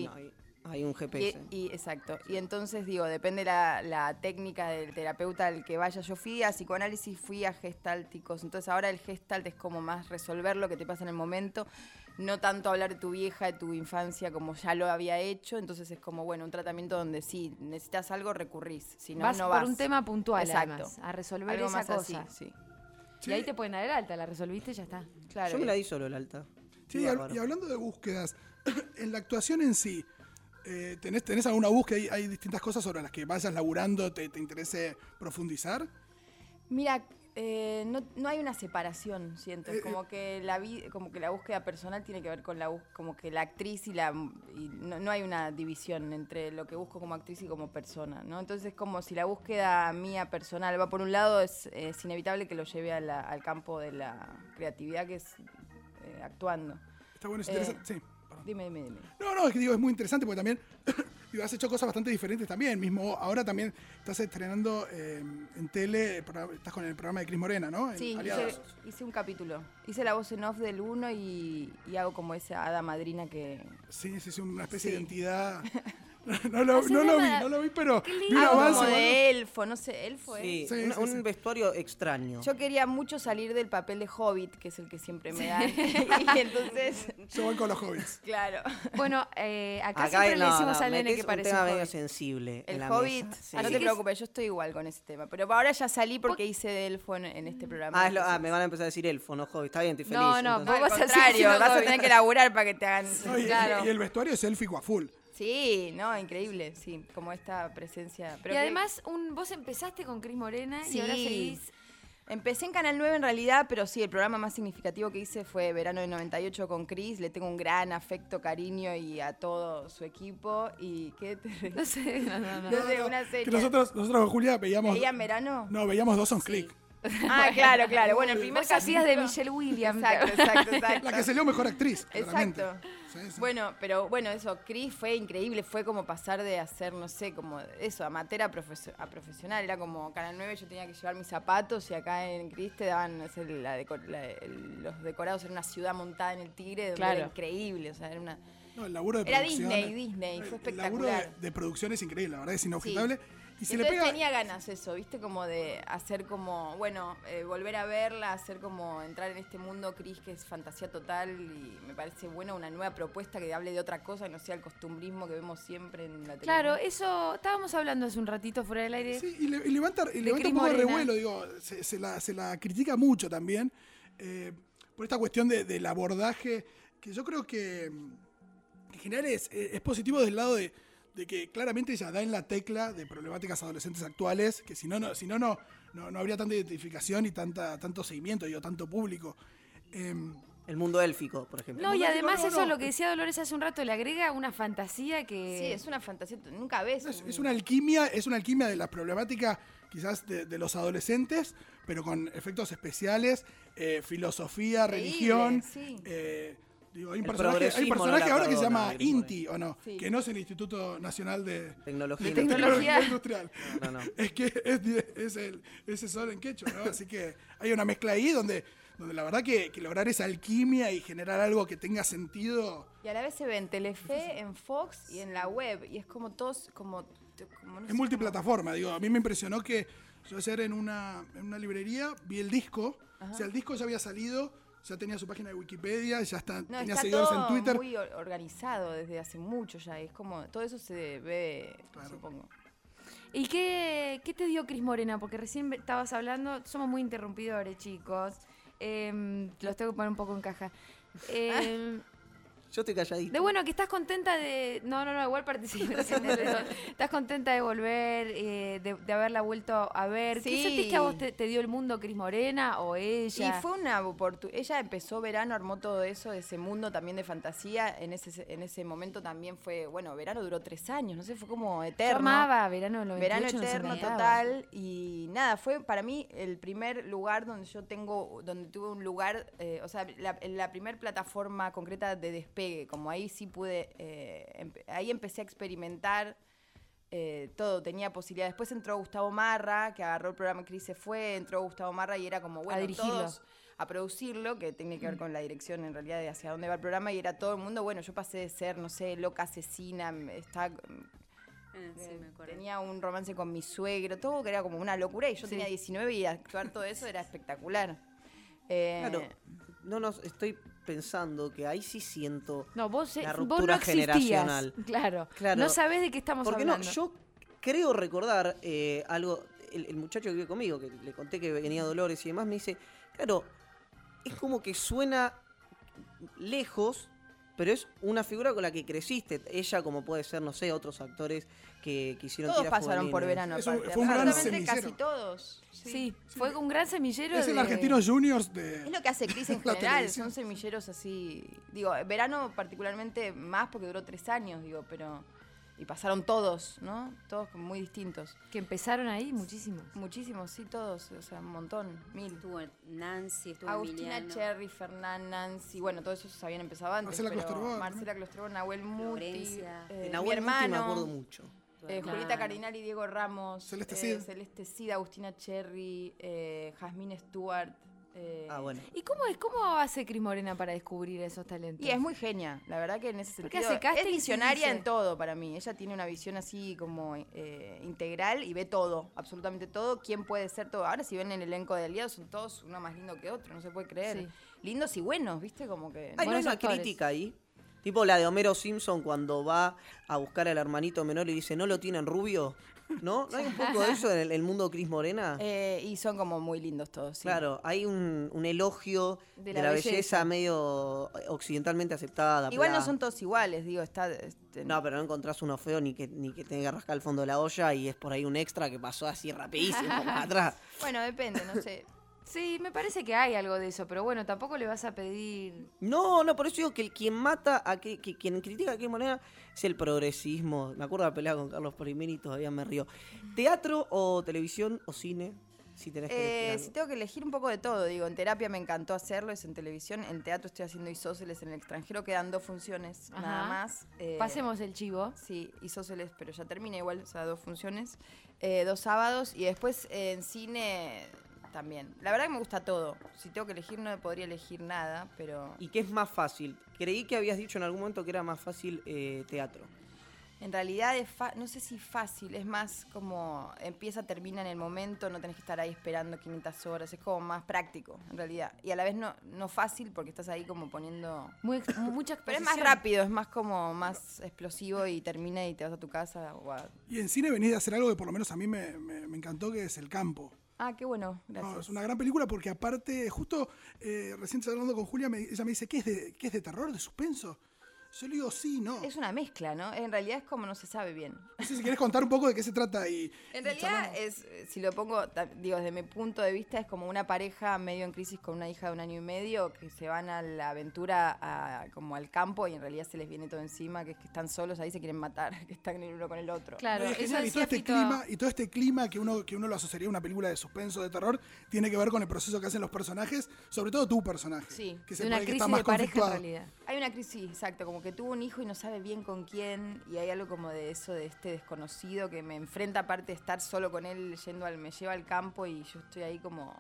Hay un GPS. Exacto. Y entonces, digo, depende la técnica del terapeuta al que vaya. Yo fui a psicoanálisis, fui a gestálticos. Entonces ahora el gestalt es como más resolver lo que te pasa en el momento. No tanto hablar de tu vieja, de tu infancia, como ya lo había hecho. Entonces es como, bueno, un tratamiento donde sí, necesitas algo, recurrís. Si no, Vas no por vas. un tema puntual, Exacto. además, a resolver Algo esa más cosa. así, sí. Y ahí te pueden dar el alta, la resolviste y ya está. Claro. Yo me la di solo el alta. Sí, Qué y bárbaro. hablando de búsquedas, en la actuación en sí, ¿tenés alguna búsqueda? ¿Hay distintas cosas sobre las que vayas laburando, te interese profundizar? Mira, no hay una separación, siento. Es como que como que la búsqueda personal tiene que ver con como que la actriz y no hay una división entre lo que busco como actriz y como persona, ¿no? Entonces es como si la búsqueda mía personal va por un lado, es inevitable que lo lleve al campo de la creatividad, que es actuando. Está bueno, es interesante. Sí. Perdón. Dime. No, es que digo, es muy interesante porque también has hecho cosas bastante diferentes también. Mismo ahora también estás estrenando en tele, estás con el programa de Cris Morena, ¿no? En Sí, Aliados. hice un capítulo. Hice la voz en off del 1 y hago como esa hada madrina que... Sí, una especie Sí. de identidad. No lo vi, pero vi un Hago avance. como bueno. de elfo, no sé, elfo es. Sí, Sí, un sí. vestuario extraño. Yo quería mucho salir del papel de Hobbit, que es el que siempre me dan. Y entonces, Yo voy con los hobbies. claro. Bueno, acá siempre le decimos al nene metés que un parece tema un medio hobbit. sensible en El la Hobbit, mesa. Sí. no te preocupes, yo estoy igual con ese tema. Pero ahora ya salí porque hice de elfo en este programa. Me van a empezar a decir elfo, no Hobbit. Está bien, estoy feliz. No, entonces. vos Al vas a seguir contrario, siendo vas a Hobbit. tener que laburar para que te hagan... No, y el vestuario es élfico a full. Sí, no, increíble, sí, como esta presencia. Pero Y que- además, vos empezaste con Cris Morena y Sí. ahora seguís... Empecé en Canal 9 en realidad, pero sí, el programa más significativo que hice fue Verano del 98 con Cris. Le tengo un gran afecto, cariño y a todo su equipo. ¿Y qué te reís? No sé, no. No sé, una serie. Que nosotros con Julia veíamos. ¿Veían Verano? No, veíamos Dawson's Creek. Ah, claro. Bueno, el primer Vos hacías de capítulo- Michelle Williams. Exacto. La que salió mejor actriz, claramente. Exacto. Sí, sí. Bueno, pero bueno, eso, Chris fue increíble, fue como pasar de hacer, no sé, como eso, amateur a profesional. Era como Canal 9, yo tenía que llevar mis zapatos y acá en Chris te daban no sé, los decorados en una ciudad montada en el Tigre, donde Claro. era increíble, o sea, era una... No, el laburo de Era producción. Disney, fue El laburo espectacular. de producción es increíble, la verdad es Sí. inobjetable. Y se le Entonces pega. tenía ganas eso, ¿viste? Como de hacer como, bueno, volver a verla, hacer como entrar en este mundo Chris que es fantasía total y me parece bueno una nueva propuesta que hable de otra cosa, que no sea el costumbrismo que vemos siempre en la televisión. Claro, eso estábamos hablando hace un ratito fuera del aire. Sí, y levanta Cris un poco de Morena. revuelo, digo, se la critica mucho también por esta cuestión del abordaje, que yo creo que en general es positivo del lado de que claramente ella da en la tecla de problemáticas adolescentes actuales, que si no habría tanta identificación y tanto seguimiento, digo, tanto público. El mundo élfico, por ejemplo. No, y momento además no, eso, no. lo que decía Dolores hace un rato, le agrega una fantasía que... Sí, es una fantasía, nunca ves. Es una alquimia de las problemáticas quizás de los adolescentes, pero con efectos especiales, filosofía, Increíble, religión. sí. Digo, hay un El personaje progresismo no ahora la que se perdona, llama Cris INTI, ¿o no? Sí. Que no es el Instituto Nacional de Tecnología. Tecnología. Industrial. No. Es que es solo en quechua, ¿no? Así que hay una mezcla ahí donde la verdad que lograr esa alquimia y generar algo que tenga sentido. Y a la vez se ve en Telefe, en Fox y en la web. Y es como todos, como no sé, Es multiplataforma, digo. A mí me impresionó que yo ayer en una librería vi el disco. O sea, el disco ya había salido, ya tenía su página de Wikipedia, ya No, tenía está seguidores todo en Twitter. muy organizado desde hace mucho ya. Es como, todo eso se ve, Claro. supongo. ¿Y qué te dio Cris Morena? Porque recién estabas hablando, somos muy interrumpidores, chicos. Los tengo que poner un poco en caja. Yo estoy calladito. De bueno, que estás contenta de... No, igual participas. Estás contenta de volver, de haberla vuelto a ver. ¿Qué Sí. sentís que a vos te dio el mundo Cris Morena o ella? Y fue una oportunidad. Ella empezó verano, armó todo eso, ese mundo también de fantasía. En ese momento también fue, bueno, verano duró 3 años, no sé, fue como Yo eterno. amaba Verano del 98. Verano no se eterno me daba. total. Y nada, fue para mí el primer lugar donde tuve un lugar, o sea, la primer plataforma concreta de despegue. Como ahí sí pude, ahí empecé a experimentar. Todo, tenía posibilidades. Después entró Gustavo Marra, que agarró el programa Cris se fue, entró Gustavo Marra y era como, bueno, dirigirlo. todos a producirlo, que tiene que ver con la dirección en realidad de hacia dónde va el programa, y era todo el mundo, bueno, yo pasé de ser, no sé, loca asesina, Sí, me acuerdo. tenía un romance con mi suegro, todo que era como una locura, y yo tenía 19 y actuar todo eso era espectacular. Claro, estoy pensando que ahí sí siento No, vos la vos ruptura no existías. generacional. Claro. Claro. No sabés de qué estamos Porque hablando. no, yo creo recordar algo, el muchacho que vive conmigo, que le conté que venía Dolores y demás, me dice, claro, es como que suena lejos, pero es una figura con la que creciste. Ella, como puede ser, no sé, otros actores que hicieron Todos tiras pasaron por juveniles. verano, Eso aparte. fue un gran Absolutamente semillero. casi todos. Sí, fue un gran semillero Es el de... Argentinos Juniors de. Es lo que hace Cris en La general, televisión. son semilleros así. Digo, verano particularmente más porque duró 3 años, digo, pero. Y pasaron todos, ¿no? Todos como muy distintos. Que empezaron ahí muchísimos. Muchísimos, sí, todos, o sea, un montón, 1000. Estuvo Nancy, estuvo Agustina Emiliano, Cherry, Fernán, Nancy, bueno, todos esos habían empezado antes. Marcela pero Klosterboer, Marcela Klosterboer, Nahuel Muti, Florencia. De mi Nahuel Muti hermano, me acuerdo mucho. Claro. Julieta Cardinali, Diego Ramos, Celeste Cid. Celeste Cid, Agustina Cherry, Jazmín Stewart. Bueno. ¿Y cómo hace Cris Morena para descubrir esos talentos? Y es muy genia, la verdad que en ese Porque sentido hace castings es y visionaria dice- en todo para mí. Ella tiene una visión así como integral y ve todo, absolutamente todo, quién puede ser todo. Ahora si ven el elenco de Aliados son todos uno más lindo que otro, no se puede creer. Sí. Lindos y buenos, ¿viste? Como que... Ay, ¿no hay Buenos una actores. crítica ahí? Tipo la de Homero Simpson cuando va a buscar al hermanito menor y dice, ¿no lo tienen rubio? ¿No? ¿No hay un poco de eso en el mundo de Cris Morena? Y son como muy lindos todos, sí. Claro, hay un elogio De de la la belleza belleza. medio occidentalmente aceptada. Igual no bla. son todos iguales, digo, está... No, pero no encontrás uno feo ni que tenga que rascar el fondo de la olla y es por ahí un extra que pasó así rapidísimo para atrás. Bueno, depende, no sé. Sí, me parece que hay algo de eso, pero bueno, tampoco le vas a pedir... No, por eso digo que quien mata a quien critica a Cris Morena es el progresismo. Me acuerdo de la pelea con Carlos Primeri y todavía me río. ¿Teatro o televisión o cine? Si tenés que elegir Si algo. tengo que elegir un poco de todo, digo, en terapia me encantó hacerlo, es en televisión, en teatro estoy haciendo isósceles en el extranjero, quedan 2 funciones, Ajá. nada más. Pasemos el chivo. Sí, isósceles, pero ya termina igual, o sea, 2 funciones, 2 sábados, y después en cine también. La verdad que me gusta todo, si tengo que elegir no podría elegir nada, pero ¿Y qué es más fácil? Creí que habías dicho en algún momento que era más fácil teatro. en realidad no sé si fácil, es más como empieza, termina en el momento, no tenés que estar ahí esperando 500 horas, es como más práctico, en realidad. Y a la vez no fácil porque estás ahí como poniendo... Mucha Pero es más exposición. rápido, es más como más explosivo y termina y te vas a tu casa. Y en cine venís de hacer algo que por lo menos a mí me encantó, que es El Campo. Ah, qué bueno, gracias. No, es una gran película porque aparte, justo recién hablando con Julia, ella me dice, ¿qué es de terror, de suspenso? Yo le digo, sí, no. Es una mezcla, ¿no? En realidad es como no se sabe bien. No sé si querés contar un poco de qué se trata. En realidad es, si lo pongo, digo, desde mi punto de vista, es como una pareja medio en crisis con una hija de 1 año y medio que se van a la aventura como al campo y en realidad se les viene todo encima, que es que están solos ahí, se quieren matar, que están el uno con el otro. Claro, Y es eso genial, y todo decía este Fito. clima, y todo este clima que uno lo asociaría a una película de suspenso, de terror, tiene que ver con el proceso que hacen los personajes, sobre todo tu personaje. Sí, que De una puede que crisis está más de pareja en conflictuado. realidad. Hay una crisis, exacto, como que tuvo un hijo y no sabe bien con quién, y hay algo como de eso, de este desconocido que me enfrenta, aparte de estar solo con él, me lleva al campo y yo estoy ahí como...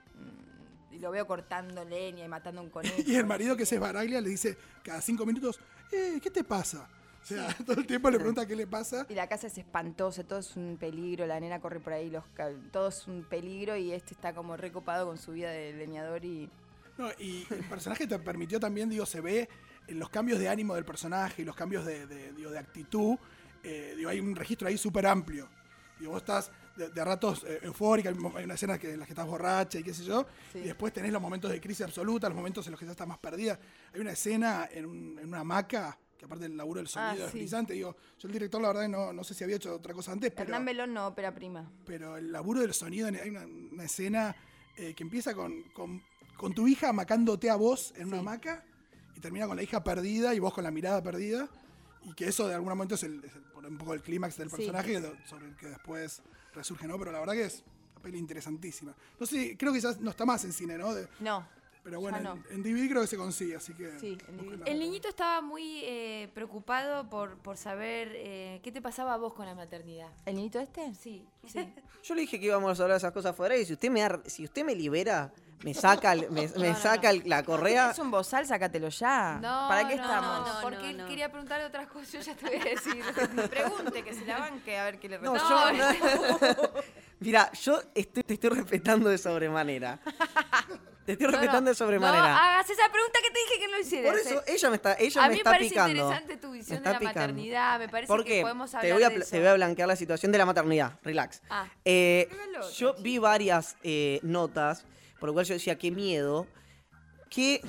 y lo veo cortando leña y matando un conejo. Y el marido, que es Baraglia, le dice cada 5 minutos, ¿qué te pasa? O sea, todo el tiempo le pregunta qué le pasa. Y la casa es espantosa, todo es un peligro, la nena corre por ahí, todo es un peligro y este está como recopado con su vida de leñador y... No, y el personaje te permitió también, se ve en los cambios de ánimo del personaje y los cambios de actitud. Hay un registro ahí súper amplio. Vos estás de ratos eufórica, hay una escena en la que estás borracha y qué sé yo, Sí. y después tenés los momentos de crisis absoluta, los momentos en los que ya estás más perdida. Hay una escena en una hamaca, que aparte del laburo del sonido es sí. brillante. Yo el director, la verdad, no sé si había hecho otra cosa antes, Hernán Belón no, ópera prima. pero el laburo del sonido, hay una escena que empieza con tu hija amacándote a vos en una hamaca y termina con la hija perdida y vos con la mirada perdida, y que eso de algún momento es un poco el clímax del personaje sobre el que después resurge, ¿no? Pero la verdad que es una peli interesantísima. No sé, creo que ya no está más en cine, ¿no? No. Pero bueno, ya no. en DVD creo que se consigue, así que... Sí, en búsquenla. El niñito estaba muy preocupado por saber qué te pasaba a vos con la maternidad. ¿El niñito este? Sí, sí. Yo le dije que íbamos a hablar de esas cosas fuera y si usted me libera, me saca, la correa. Es un bozal, sácatelo ya. No, ¿Para qué no, estamos? No, porque No, él no. quería preguntarle otras cosas, yo ya te voy a decir. Pregunte, que se la banque a ver qué le No, responde. Mira, yo te estoy respetando de sobremanera. Te estoy respetando de sobremanera. No hagas esa pregunta que te dije que no hicieras. Por eso ella a me mí me está parece picando. interesante tu visión Me está de la picando. maternidad. Me parece ¿Por que qué? podemos Te hablar voy a, de eso. te voy a blanquear la situación de la maternidad. Relax. Ah. Yo vi varias notas, por lo cual yo decía, qué miedo, que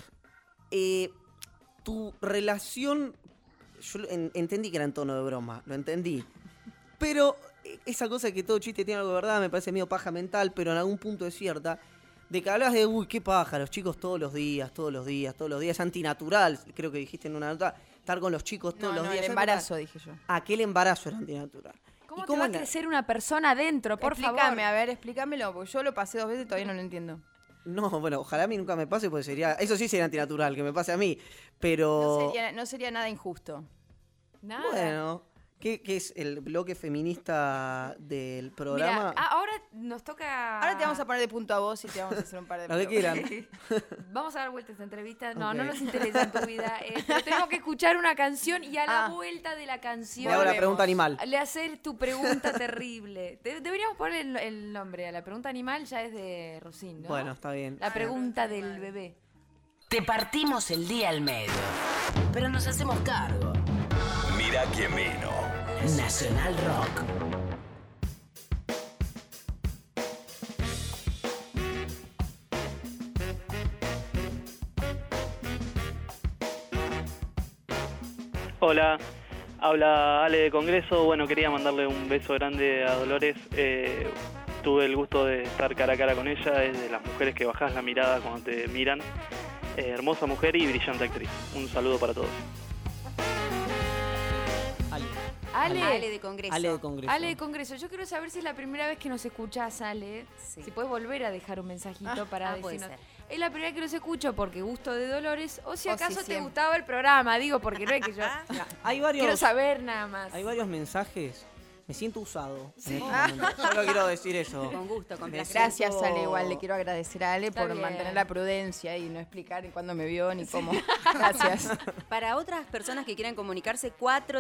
tu relación, yo entendí que era en tono de broma, lo entendí, pero esa cosa de que todo chiste tiene algo de verdad me parece medio paja mental, pero en algún punto es cierta, de que hablas de, uy, qué paja, los chicos todos los días, es antinatural, creo que dijiste en una nota, estar con los chicos todos No, los no, días. el embarazo, dije yo. Aquel embarazo era antinatural. ¿Cómo ¿Y te va a la- crecer una persona adentro? Por Explícame, favor. a ver, explícamelo, porque yo lo pasé 2 veces y todavía no lo entiendo. No, bueno, ojalá a mí nunca me pase, porque eso sí sería antinatural, que me pase a mí. Pero, No sería nada injusto. Nada. bueno, ¿qué es el bloque feminista del programa? Mira, ahora nos toca... Ahora te vamos a poner de punto a vos y te vamos a hacer un par de Lo que preguntas. quieran. Vamos a dar vuelta a esta entrevista. No, Ok. no nos interesa en tu vida. Pero tenemos que escuchar una canción y a la Ah. vuelta de la canción... Le hago la volvemos. pregunta animal. Le hacer tu pregunta terrible. Deberíamos poner el nombre a la pregunta animal, ya es de Rosín, ¿no? Bueno, está bien. La pregunta del bebé. Te partimos el día al medio, pero nos hacemos cargo. Mira quién vino. Nacional Rock. Hola, habla Ale de Congreso. Bueno, quería mandarle un beso grande a Dolores. Tuve el gusto de estar cara a cara con ella. Es de las mujeres que bajás la mirada cuando te miran. Hermosa mujer y brillante actriz. Un saludo para todos. Ale de Congreso. Ale de Congreso. Ale de Congreso, yo quiero saber si es la primera vez que nos escuchás, Ale. Sí. Si puedes volver a dejar un mensajito para puede decirnos. ser. Es la primera vez que los escucho porque gusto de Dolores, o si O acaso si te siempre. gustaba el programa, digo, porque no es que yo Hay quiero varios, saber nada más. hay varios mensajes. Me siento usado. en este momento. Solo quiero decir eso. Con gusto, con placer. Gracias, Ale. Igual le quiero agradecer a Ale Está por bien. mantener la prudencia y no explicar ni cuándo me vio ni cómo. Gracias. Para otras personas que quieran comunicarse,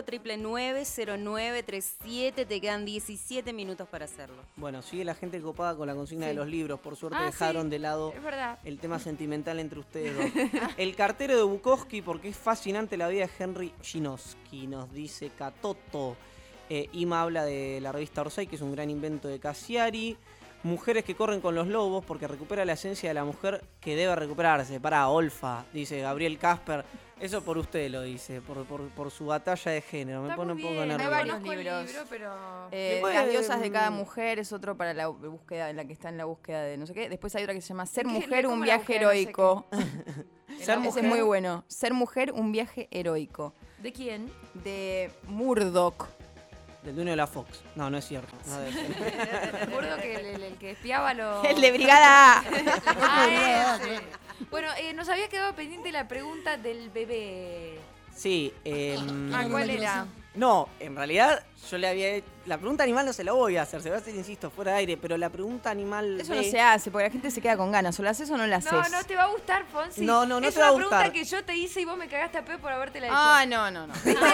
499-0937, te quedan 17 minutos para hacerlo. Bueno, sigue la gente copada con la consigna de Sí. los libros. Por suerte Ah, dejaron sí, de lado es verdad. el tema sentimental entre ustedes dos. El cartero de Bukowski, porque es fascinante la vida de Henry Ginowski, nos dice Catoto. Ima habla de la revista Orsay, que es un gran invento de Cassiari. Mujeres que corren con los lobos, porque recupera la esencia de la mujer que debe recuperarse. Para Olfa, dice Gabriel Casper. Eso por usted lo dice, por su batalla de género. Me Está pone un muy poco bien, nervioso. Hay varios conozco el libros. libro, pero... Bueno, Las diosas de cada mujer es otro para la búsqueda, en la que está en la búsqueda de no sé qué. Después hay otra que se llama Ser ¿Qué? mujer, ¿Cómo un la viaje búsqueda no sé heroico. Ser Ese mujer. es muy bueno. Ser mujer, un viaje heroico. ¿De quién? De Murdoch. Del dueño de la Fox. No, no es cierto. No debe ser. Recuerdo que el que espiaba los... El de Brigada A. Ah, ese. Bueno, nos había quedado pendiente la pregunta del bebé. Sí. ¿Cuál era? No, en realidad yo le había... La pregunta animal no se la voy a hacer, se va a hacer, insisto, fuera de aire, pero la pregunta animal... Eso no B- se hace, porque la gente se queda con ganas. ¿O la haces o no la haces? No, no te va a gustar, Fonsi. No, no es te va a una pregunta gustar. que yo te hice y vos me cagaste a pedo por habértela hecho. Ah, no, no, no. ¿Te digo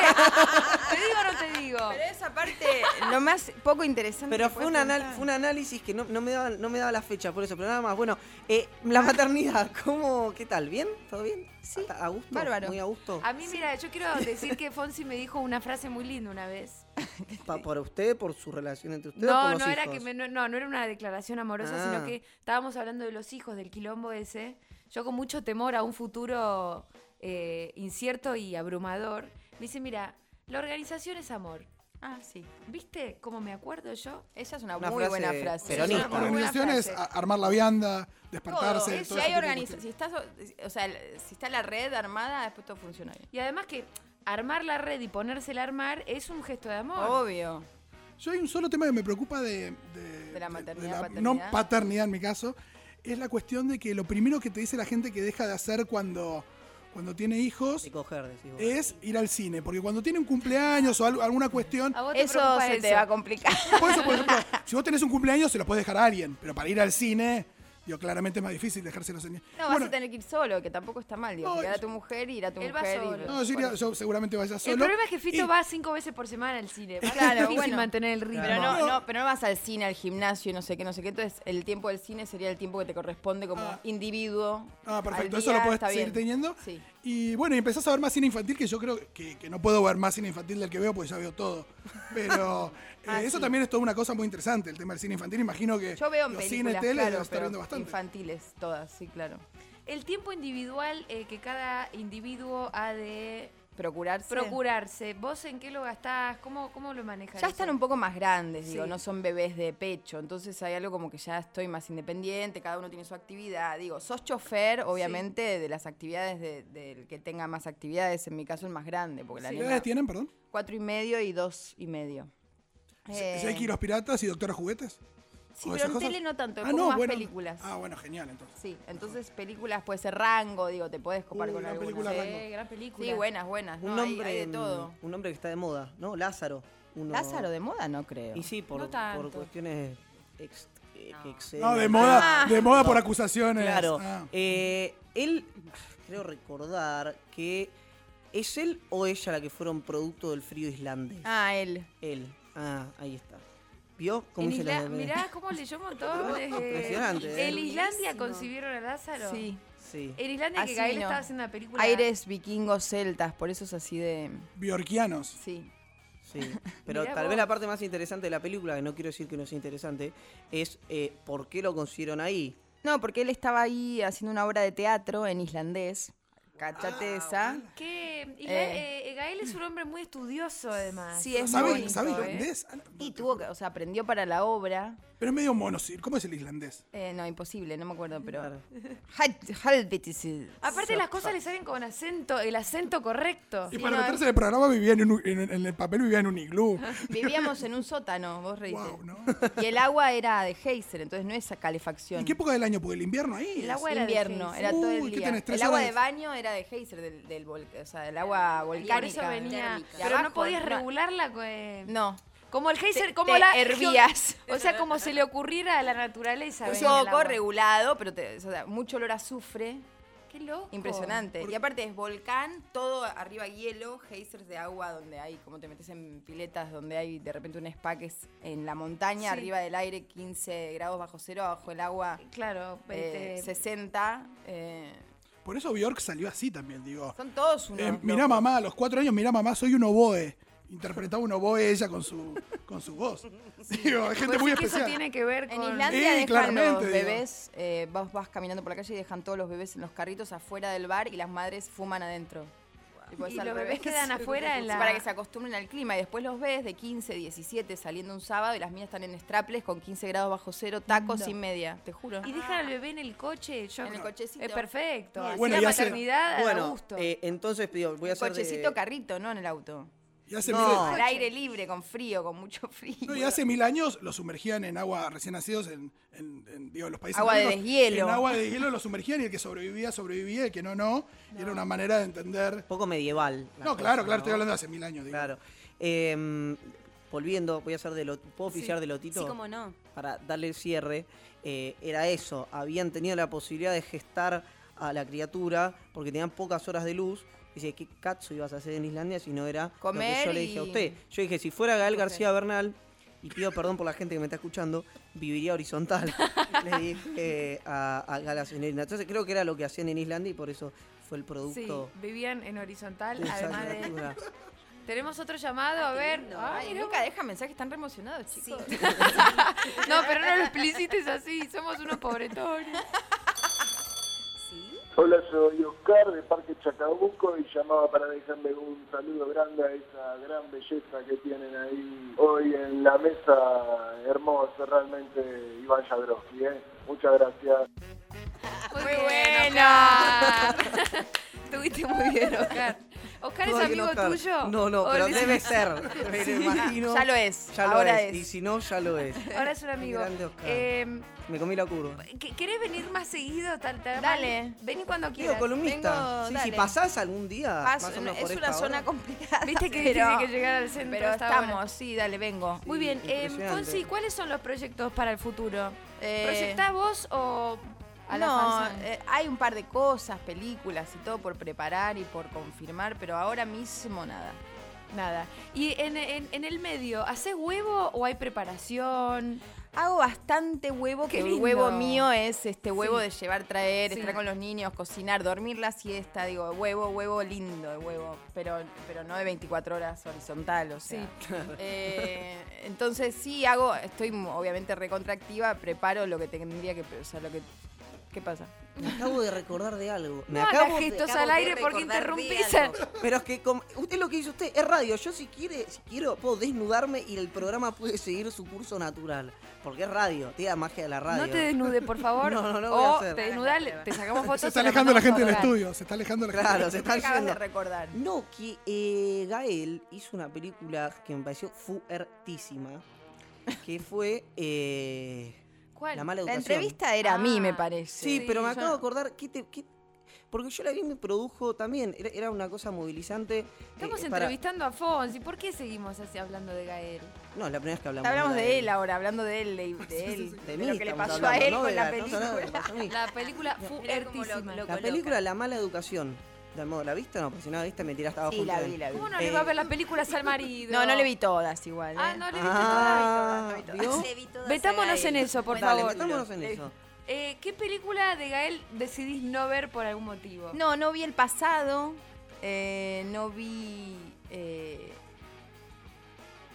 o no te digo? Pero esa parte, lo más poco interesante. Pero que fue puedes un, preguntar. fue un análisis que no me daba la fecha, por eso, pero nada más. Bueno, la maternidad, ¿qué tal? ¿Bien? ¿Todo bien? Sí, ¿A gusto? bárbaro. Muy a gusto. A mí, mira, yo quiero decir que Fonsi me dijo una frase muy linda una vez. ¿Por usted, por su relación entre ustedes? No, por los no era, hijos? no era una declaración amorosa, Ah. sino que estábamos hablando de los hijos, del quilombo ese. Yo con mucho temor a un futuro incierto y abrumador. Me dice, mira, la organización es amor. Ah, sí. ¿Viste cómo me acuerdo yo? Esa es una, Una muy frase buena frase. peronista. Es una muy buena Organización es frase. armar la vianda, Todo. despertarse. Si todo hay ese tipo de organización, si estás, o sea, si está la red armada, después todo funciona bien. Y además que armar la red y ponérsela a armar es un gesto de amor. Obvio. Yo hay un solo tema que me preocupa de la maternidad, la paternidad. no paternidad en mi caso, es la cuestión de que lo primero que te dice la gente que deja de hacer cuando tiene hijos De coger, decís vos. es ir al cine. Porque cuando tiene un cumpleaños o alguna cuestión, A vos te Eso preocupa se te va a complicar. por eso, por ejemplo, si vos tenés un cumpleaños se lo puedes dejar a alguien, pero para ir al cine, digo, claramente es más difícil dejárselo a No, vas Bueno, a tener que ir solo, que tampoco está mal. Digo, No, quedar a tu mujer, ir a tu Él va mujer. solo. no, yo seguramente vaya solo. El problema es que Fito Y- va 5 veces por semana al cine. Va a ser Claro, difícil bueno. mantener el ritmo. Pero no vas al cine, al gimnasio, no sé qué. Entonces, el tiempo del cine sería el tiempo que te corresponde como individuo. Ah, perfecto, al eso día, lo podés está seguir bien. teniendo. Sí. Y bueno, y empezás a ver más cine infantil, que yo creo que no puedo ver más cine infantil del que veo, porque ya veo todo. Pero eso sí. también es toda una cosa muy interesante, el tema del cine infantil. Imagino que Yo veo en los películas, cine, tele, claro, está pero viendo bastante. infantiles, todas, sí, claro. El tiempo individual que cada individuo ha de Procurarse. ¿Vos en qué lo gastás? ¿Cómo lo manejas? Ya están un poco más grandes, digo, Sí. no son bebés de pecho, entonces hay algo como que ya estoy más independiente, cada uno tiene su actividad. Digo, sos chofer, obviamente, de las actividades del que tenga más actividades, en mi caso el más grande, porque la ¿Qué nena edades tienen, perdón? 4,5 y 2,5. Si hay que ir a los piratas y Doctora Juguetes. Sí, ¿O pero esas en cosas? tele no tanto, Ah, como no, más bueno. películas. Ah, bueno, genial, entonces. Sí, entonces películas puede ser Rango, digo, te podés copar con gran alguna. película, Sí, Rango. Gran película. sí, buenas. Un No, hay nombre, de todo. un nombre que está de moda, ¿no? Lázaro. Lázaro de moda no creo. Y sí, por No tanto. cuestiones que exceden. No, de Ah. moda por acusaciones. Claro. Ah. Él, creo recordar que es él o ella la que fueron producto del frío islandés. Ah, él. Él. Ah, ahí está. ¿Vio cómo En se la mirá cómo leyó un montón. Impresionante, En Islandia Buenísimo. concibieron a Lázaro. Sí. Sí. En Islandia que Así Gael vino. estaba haciendo una película. Aires vikingos celtas, por eso es así de. Bjorkianos. Sí. Sí, pero Mirá tal vos. vez la parte más interesante de la película, que no quiero decir que no sea interesante, es por qué lo consiguieron ahí. No, porque él estaba ahí haciendo una obra de teatro en islandés. Cachate esa. ¿Qué? Gael es un hombre muy estudioso, además. Sí, es ¿Sabe muy bonito, islandés? Y tuvo que, o sea, aprendió para la obra. Pero es medio monosíl. ¿Cómo es el islandés? No, imposible, no me acuerdo, pero... Claro. Aparte las cosas le salen con acento, el acento correcto. Y para meterse en el programa vivían en el papel vivía en un iglú. Vivíamos en un sótano, vos reíste. Wow, ¿no? Y el agua era de geyser, entonces no es calefacción. ¿En qué época del año? Porque el invierno ahí. El es. agua era de invierno, geyser. era todo Uy, el ¿qué día. tenés, 3 El agua horas? de baño era de geyser, del o sea, del agua volcánica. Por eso venía. térmica. Pero no Abajo, podías no. regularla. No. Como el geyser, como te la. hervías. O sea, como se le ocurriera a la naturaleza. Un venía el poco agua. regulado, pero o sea, mucho olor a azufre. Qué loco. Impresionante. Y aparte es volcán, todo arriba hielo, geysers de agua donde hay, como te metes en piletas, donde hay de repente un spa que es en la montaña, Sí. arriba del aire 15 grados bajo cero, abajo el agua Claro, 60. Por eso Bjork salió así también, digo. Son todos unos Mirá locos. mamá, a los 4 años, mirá mamá, soy un oboe. Interpretaba un oboe ella con su voz. Digo, hay gente Pues muy sí que eso especial. tiene que ver con. En Islandia dejan claramente, los digo. bebés, vas caminando por la calle y dejan todos los bebés en los carritos afuera del bar y las madres fuman adentro. Tipo, es Y al los revés. bebés quedan afuera en la. Para que se acostumbren al clima. Y después los ves de 15, 17 saliendo un sábado y las mías están en strapless con 15 grados bajo cero, tacos No. sin media, te juro. Y dejan al bebé en el coche. En el cochecito. Es perfecto. No, y Así bueno, la y hace- maternidad a Bueno, gusto. entonces voy a hacer Cochecito carrito, no en el auto. Y hace, No. Al aire libre, con frío, con mucho frío. y hace 1000 años los sumergían en agua recién nacidos en los países Agua de nórdicos, deshielo. En agua de deshielo los sumergían y el que sobrevivía, y el que no. Y era una manera de entender. un poco medieval. la No, cosa, claro, ¿no? estoy hablando de hace 1000 años. Digo. Claro. Volviendo, voy a hacer ¿puedo oficiar de Lotito? Sí, cómo no. Para darle el cierre. Era eso, habían tenido la posibilidad de gestar a la criatura porque tenían pocas horas de luz. Dice, ¿qué cazzo ibas a hacer en Islandia si no era Comer lo que yo le dije a y- usted? Yo dije, si fuera Gael García Bernal, y pido perdón por la gente que me está escuchando, viviría horizontal. Le dije a la señorita. Entonces creo que era lo que hacían en Islandia y por eso fue el Sí, producto vivían en horizontal, de esa además de. criatura. Tenemos otro llamado, a ver. Ay, nunca deja mensajes, están re emocionados, chicos. No, pero no lo explicites así, somos unos pobretones. Hola, soy Oscar de Parque Chacabuco y llamaba para dejarle un saludo grande a esa gran belleza que tienen ahí hoy en la mesa. Hermoso, realmente, Iván Jadrowski, ¿eh? Muchas gracias. Muy buena. Oscar. Estuviste muy bien, Oscar. ¿Oscar es Ay, amigo Oscar. tuyo? No, ¿O pero le- debe ser. Me lo imagino. Ya lo es, Ya lo ahora es. es. Y si no, ya lo es. Ahora es un amigo. Grande Oscar. Me comí la curva. ¿Querés venir más seguido? Dale. Vení cuando Digo, quieras. columnista. Vengo, Sí, si dale. pasás algún día, Paso, más o menos es por una esta zona hora. complicada. Viste que pero- difícil que llegar al centro Pero hasta estamos, ahora. sí, dale, vengo. Muy bien. Impresionante. Fonsi, ¿cuáles son los proyectos para el futuro? Eh, ¿Proyectás vos o a la no, fanzine? hay un par de cosas, películas y todo por preparar y por confirmar, pero ahora mismo nada. Nada. ¿Y en el medio, haces huevo o hay preparación? Hago bastante huevo, Qué que el lindo. huevo mío es este huevo Sí. de llevar, traer, Sí. estar con los niños, cocinar, dormir la siesta, digo, huevo lindo, el huevo, pero no de 24 horas horizontal, o sea. Entonces sí estoy obviamente recontractiva, preparo lo que tendría que, o sea, ¿qué pasa? Me acabo de recordar de algo. Me No acabo hagas de- gestos acabo al de aire porque recordar de interrumpís. algo. Pero es que usted lo que dice usted es radio. Yo si quiero, puedo desnudarme y el programa puede seguir su curso natural. Porque es radio, tiene la magia de la radio. No te desnudes, por favor. No, no voy a o hacer. te desnudas, te sacamos fotos. Se está y la alejando la mandamos gente del a colgar. estudio. Se está alejando la gente. Claro, se está Me acabas de yendo. recordar. No, que Gael hizo una película que me pareció fuertísima. Que fue ¿Cuál? La mala La educación. entrevista era a mí, me Ah, parece. Sí, pero me yo- acabo de acordar porque yo la vi y me produjo también. Era una cosa movilizante. Estamos para- entrevistando a Fonsi. ¿Por qué seguimos así hablando de Gael? No, es la primera vez que hablamos. Hablamos de Gael. él ahora, hablando de él, de él, De de mí lo que le estamos pasó a hablando, él ¿no? con De la no, no, no, película. me pasó a mí. La película fuertísima. La película La mala educación. ¿La viste o no? Porque si no la viste me tiraste abajo. Sí, un la tren. vi, la vi. ¿Cómo no le va a ver las películas al marido? No le vi todas igual. Ah, ¿eh? no le viste Ah, todas. ¿vio? Se vi todas Metámonos a en Gael. eso, por Dale, favor. metámonos en eso. ¿Qué película de Gael decidís no ver por algún motivo? No vi el pasado, no vi...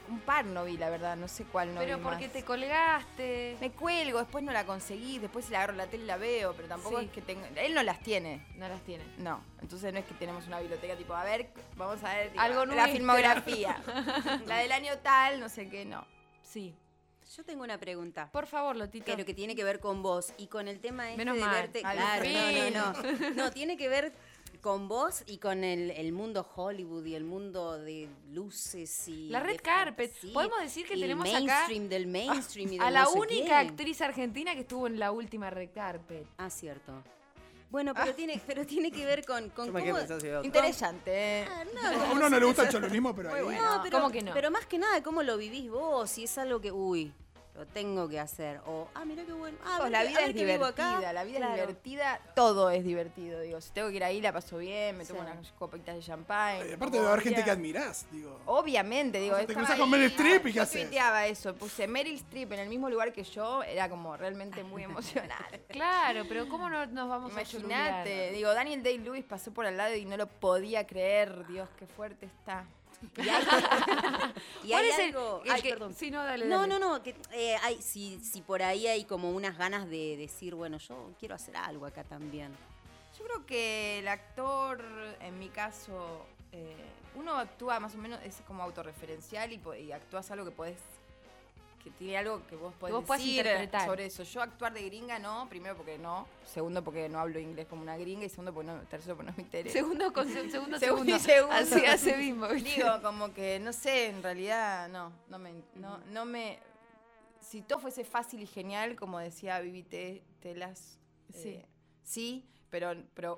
un par no vi, la verdad, no sé cuál no Pero vi porque más. te colgaste. Me cuelgo, después no la conseguí, después si la agarro la tele la veo, pero tampoco Sí. es que tengo... Él no las tiene. No las tiene. No, entonces no es que tenemos una biblioteca tipo, a ver, vamos a ver tipo, Algo la nuestro. filmografía. La del año tal, no sé qué, no. Sí. Yo tengo una pregunta. Por favor, Lotito. Pero que tiene que ver con vos y con el tema este Menos de mal. verte. Al Claro, fin. no, tiene que ver con vos y con el mundo Hollywood y el mundo de luces y. La red de carpet. fantasía. Podemos decir que Y tenemos el acá mainstream del mainstream y del a la no sé única qué. actriz argentina que estuvo en la última red carpet. Ah, cierto. Bueno, pero tiene que ver con Yo me quedé cómo. pensando si era otra. Interesante. Ah, A como uno no si- le gusta el cholunismo, pero ahí. No, pero, ¿Cómo que no? Pero más que nada, ¿cómo lo vivís vos? Si es algo que, lo tengo que hacer. O, mirá qué bueno. Ah, La vida es que vivo acá. divertida, la vida Claro. es divertida, todo es divertido, digo, si tengo que ir ahí la paso bien, me tomo Sí. unas copitas de champán. Y aparte debe haber gente que admirás, digo. Obviamente, digo, O sea, te estaba cruzás con ahí, Meryl Streep y ¿qué yo haces? tuiteaba eso, puse Meryl Streep en el mismo lugar que yo, era como realmente muy emocionante. Claro, pero ¿cómo no nos vamos a Imagínate, cholulear? digo, Daniel Day-Lewis pasó por al lado y no lo podía creer, Dios, qué fuerte está. Y hay, y ¿Cuál hay es el- algo. el Ay, que- perdón. Sí, no, dale, No, dale. no, que hay, si por ahí hay como unas ganas de decir, bueno, yo quiero hacer algo acá también. Yo creo que el actor, en mi caso, uno actúa más o menos, es como autorreferencial y actúas algo que podés, que tiene algo que vos podés vos puedas decir interpretar. sobre eso. Yo actuar de gringa no, primero porque no, segundo porque no hablo inglés como una gringa y segundo porque no, tercero porque no me interesa. Segundo con segundo, Segundo. Así hace mismo. ¿viste? Digo, como que, no sé, en realidad no me... Si todo fuese fácil y genial, como decía Vivi Telas, sí, pero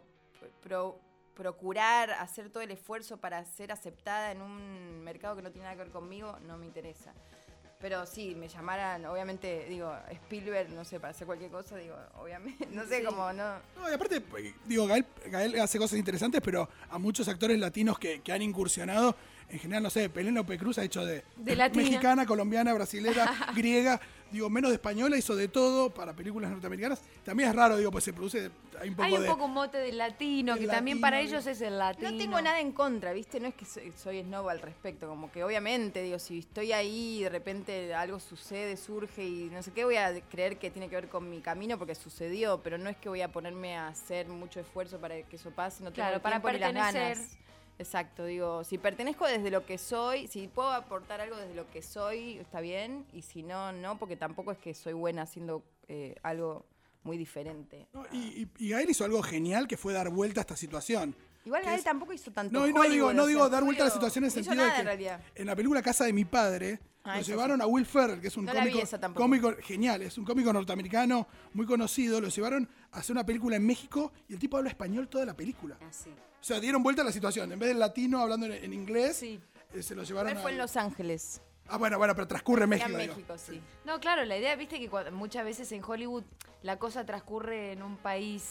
procurar hacer todo el esfuerzo para ser aceptada en un mercado que no tiene nada que ver conmigo, no me interesa. Pero sí, me llamaran, obviamente, digo, Spielberg, no sé, para hacer cualquier cosa, digo, obviamente, no sé, como no... No, y aparte, digo, Gael hace cosas interesantes, pero a muchos actores latinos que han incursionado, en general, no sé, Penélope Cruz ha hecho de latina. mexicana, colombiana, brasilera, griega, digo, menos de española, hizo de todo para películas norteamericanas. También es raro, digo, pues se produce, hay un poco Hay un de... poco mote del latino, del que también latino, para digo. ellos es el latino. No tengo nada en contra, ¿viste? No es que soy snob al respecto, como que obviamente, digo, si estoy ahí y de repente algo sucede, surge y no sé qué, voy a creer que tiene que ver con mi camino porque sucedió, pero no es que voy a ponerme a hacer mucho esfuerzo para que eso pase, no tengo Claro, el para tiempo ni las pertenecer. ganas. Exacto, digo, si pertenezco desde lo que soy, si puedo aportar algo desde lo que soy, está bien, y si no, no, porque tampoco es que soy buena haciendo algo muy diferente. No, y Gael hizo algo genial que fue dar vuelta a esta situación. Igual que Gael es- tampoco hizo tanto No, y Hollywood, no o digo sea, dar vuelta a la Julio situación en el no hizo sentido nada, de en que realidad. en la película Casa de mi padre lo eso llevaron a Will Ferrell, que es un No la vi cómico, esa tampoco. cómico genial, es un cómico norteamericano muy conocido, lo llevaron a hacer una película en México y el tipo habla español toda la película. Así. O sea, dieron vuelta a la situación. En vez del latino hablando en inglés, Sí. se lo llevaron Igual fue en Los Ángeles. Ah, bueno, pero transcurre en Era México. en digo. México, sí. No, claro, la idea, viste que muchas veces en Hollywood la cosa transcurre en un país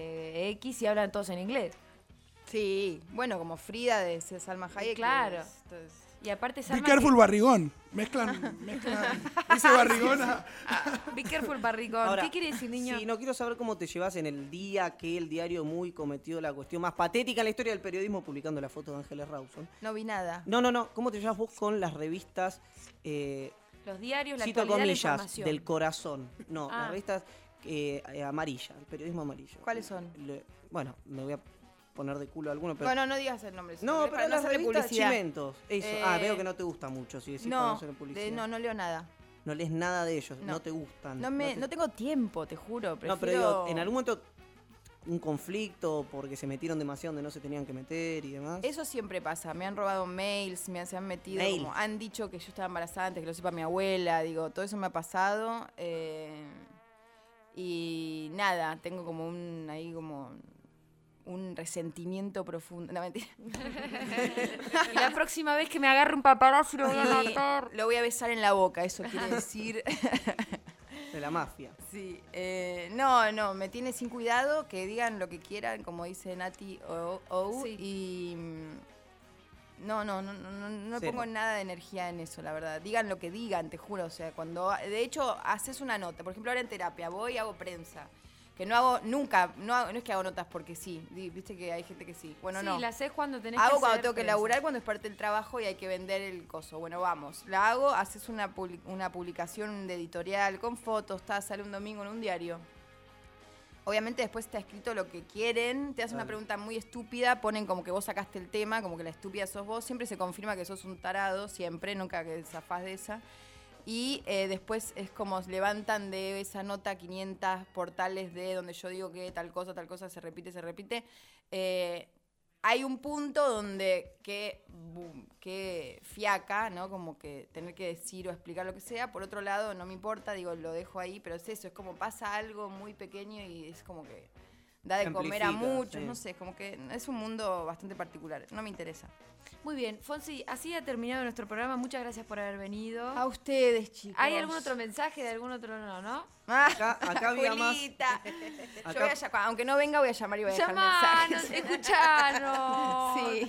X y hablan todos en inglés. Sí, bueno, como Frida de Salma Hayek. Claro. Entonces, Y aparte Be Salma careful, barrigón. Mezclan ese barrigón a... Be careful, barrigón. Ahora, ¿Qué quiere decir, niño? Sí, no quiero saber cómo te llevas en el día que el diario Muy cometió la cuestión más patética en la historia del periodismo publicando la foto de Ángeles Rawson. no vi nada. No. ¿Cómo te llevas vos con las revistas, Los diarios, la cito actualidad, la comillas, información. del corazón? No, Ah. las revistas amarillas, el periodismo amarillo. ¿Cuáles son? Bueno, me voy a poner de culo alguno, pero... Bueno, no digas el nombre. no, pero para las hacerle revistas publicidad. Chimentos. Eso. Veo que no te gusta mucho, si decís para no No, hacerle publicidad. no leo nada. No lees nada de ellos, no, No. te gustan. No tengo tiempo, te juro. No, pero prefiero- digo, en algún momento un conflicto porque se metieron demasiado donde no se tenían que meter y demás. Eso siempre pasa. Me han robado mails, se han metido, Mail. como han dicho que yo estaba embarazada antes que lo sepa mi abuela. Digo, todo eso me ha pasado. Y nada, tengo como un resentimiento profundo. No, mentira. Y la próxima vez que me agarre un paparazzi lo voy a Sí, matar. lo voy a besar en la boca, eso quiere decir. De la mafia. Sí, no, me tiene sin cuidado, que digan lo que quieran, como dice Nati O. Sí. Y no Cero. pongo nada de energía en eso, la verdad. Digan lo que digan, te juro. O sea, de hecho, haces una nota, por ejemplo, ahora en terapia, voy y hago prensa. que no hago nunca, no es que hago notas porque sí, viste que hay gente que sí. Bueno, Sí, no. la haces cuando tenés Hago que cuando hacer, tengo que pero laburar, cuando es parte del trabajo y hay que vender el coso. Bueno, vamos. La hago, haces una publicación de editorial con fotos, sale un domingo en un diario. Obviamente después está escrito lo que quieren, te hacen una pregunta muy estúpida, ponen como que vos sacaste el tema, como que la estúpida sos vos, siempre se confirma que sos un tarado, siempre, nunca que zafás de esa. Y después es como levantan de esa nota 500 portales de donde yo digo que tal cosa se repite. Hay un punto donde que fiaca, ¿no? Como que tener que decir o explicar lo que sea. Por otro lado, no me importa, digo, lo dejo ahí, pero es eso, es como pasa algo muy pequeño y es como que da de comer a muchos, no sé, es como que es un mundo bastante particular, no me interesa. Muy bien, Fonsi, así ha terminado nuestro programa. Muchas gracias por haber venido. A ustedes, chicos. ¿Hay algún otro mensaje de algún otro no? Acá había más. Julita. Yo Acá- voy a aunque no venga, voy a llamar y voy a dejar Llamanos, mensajes. escuchanos. Sí.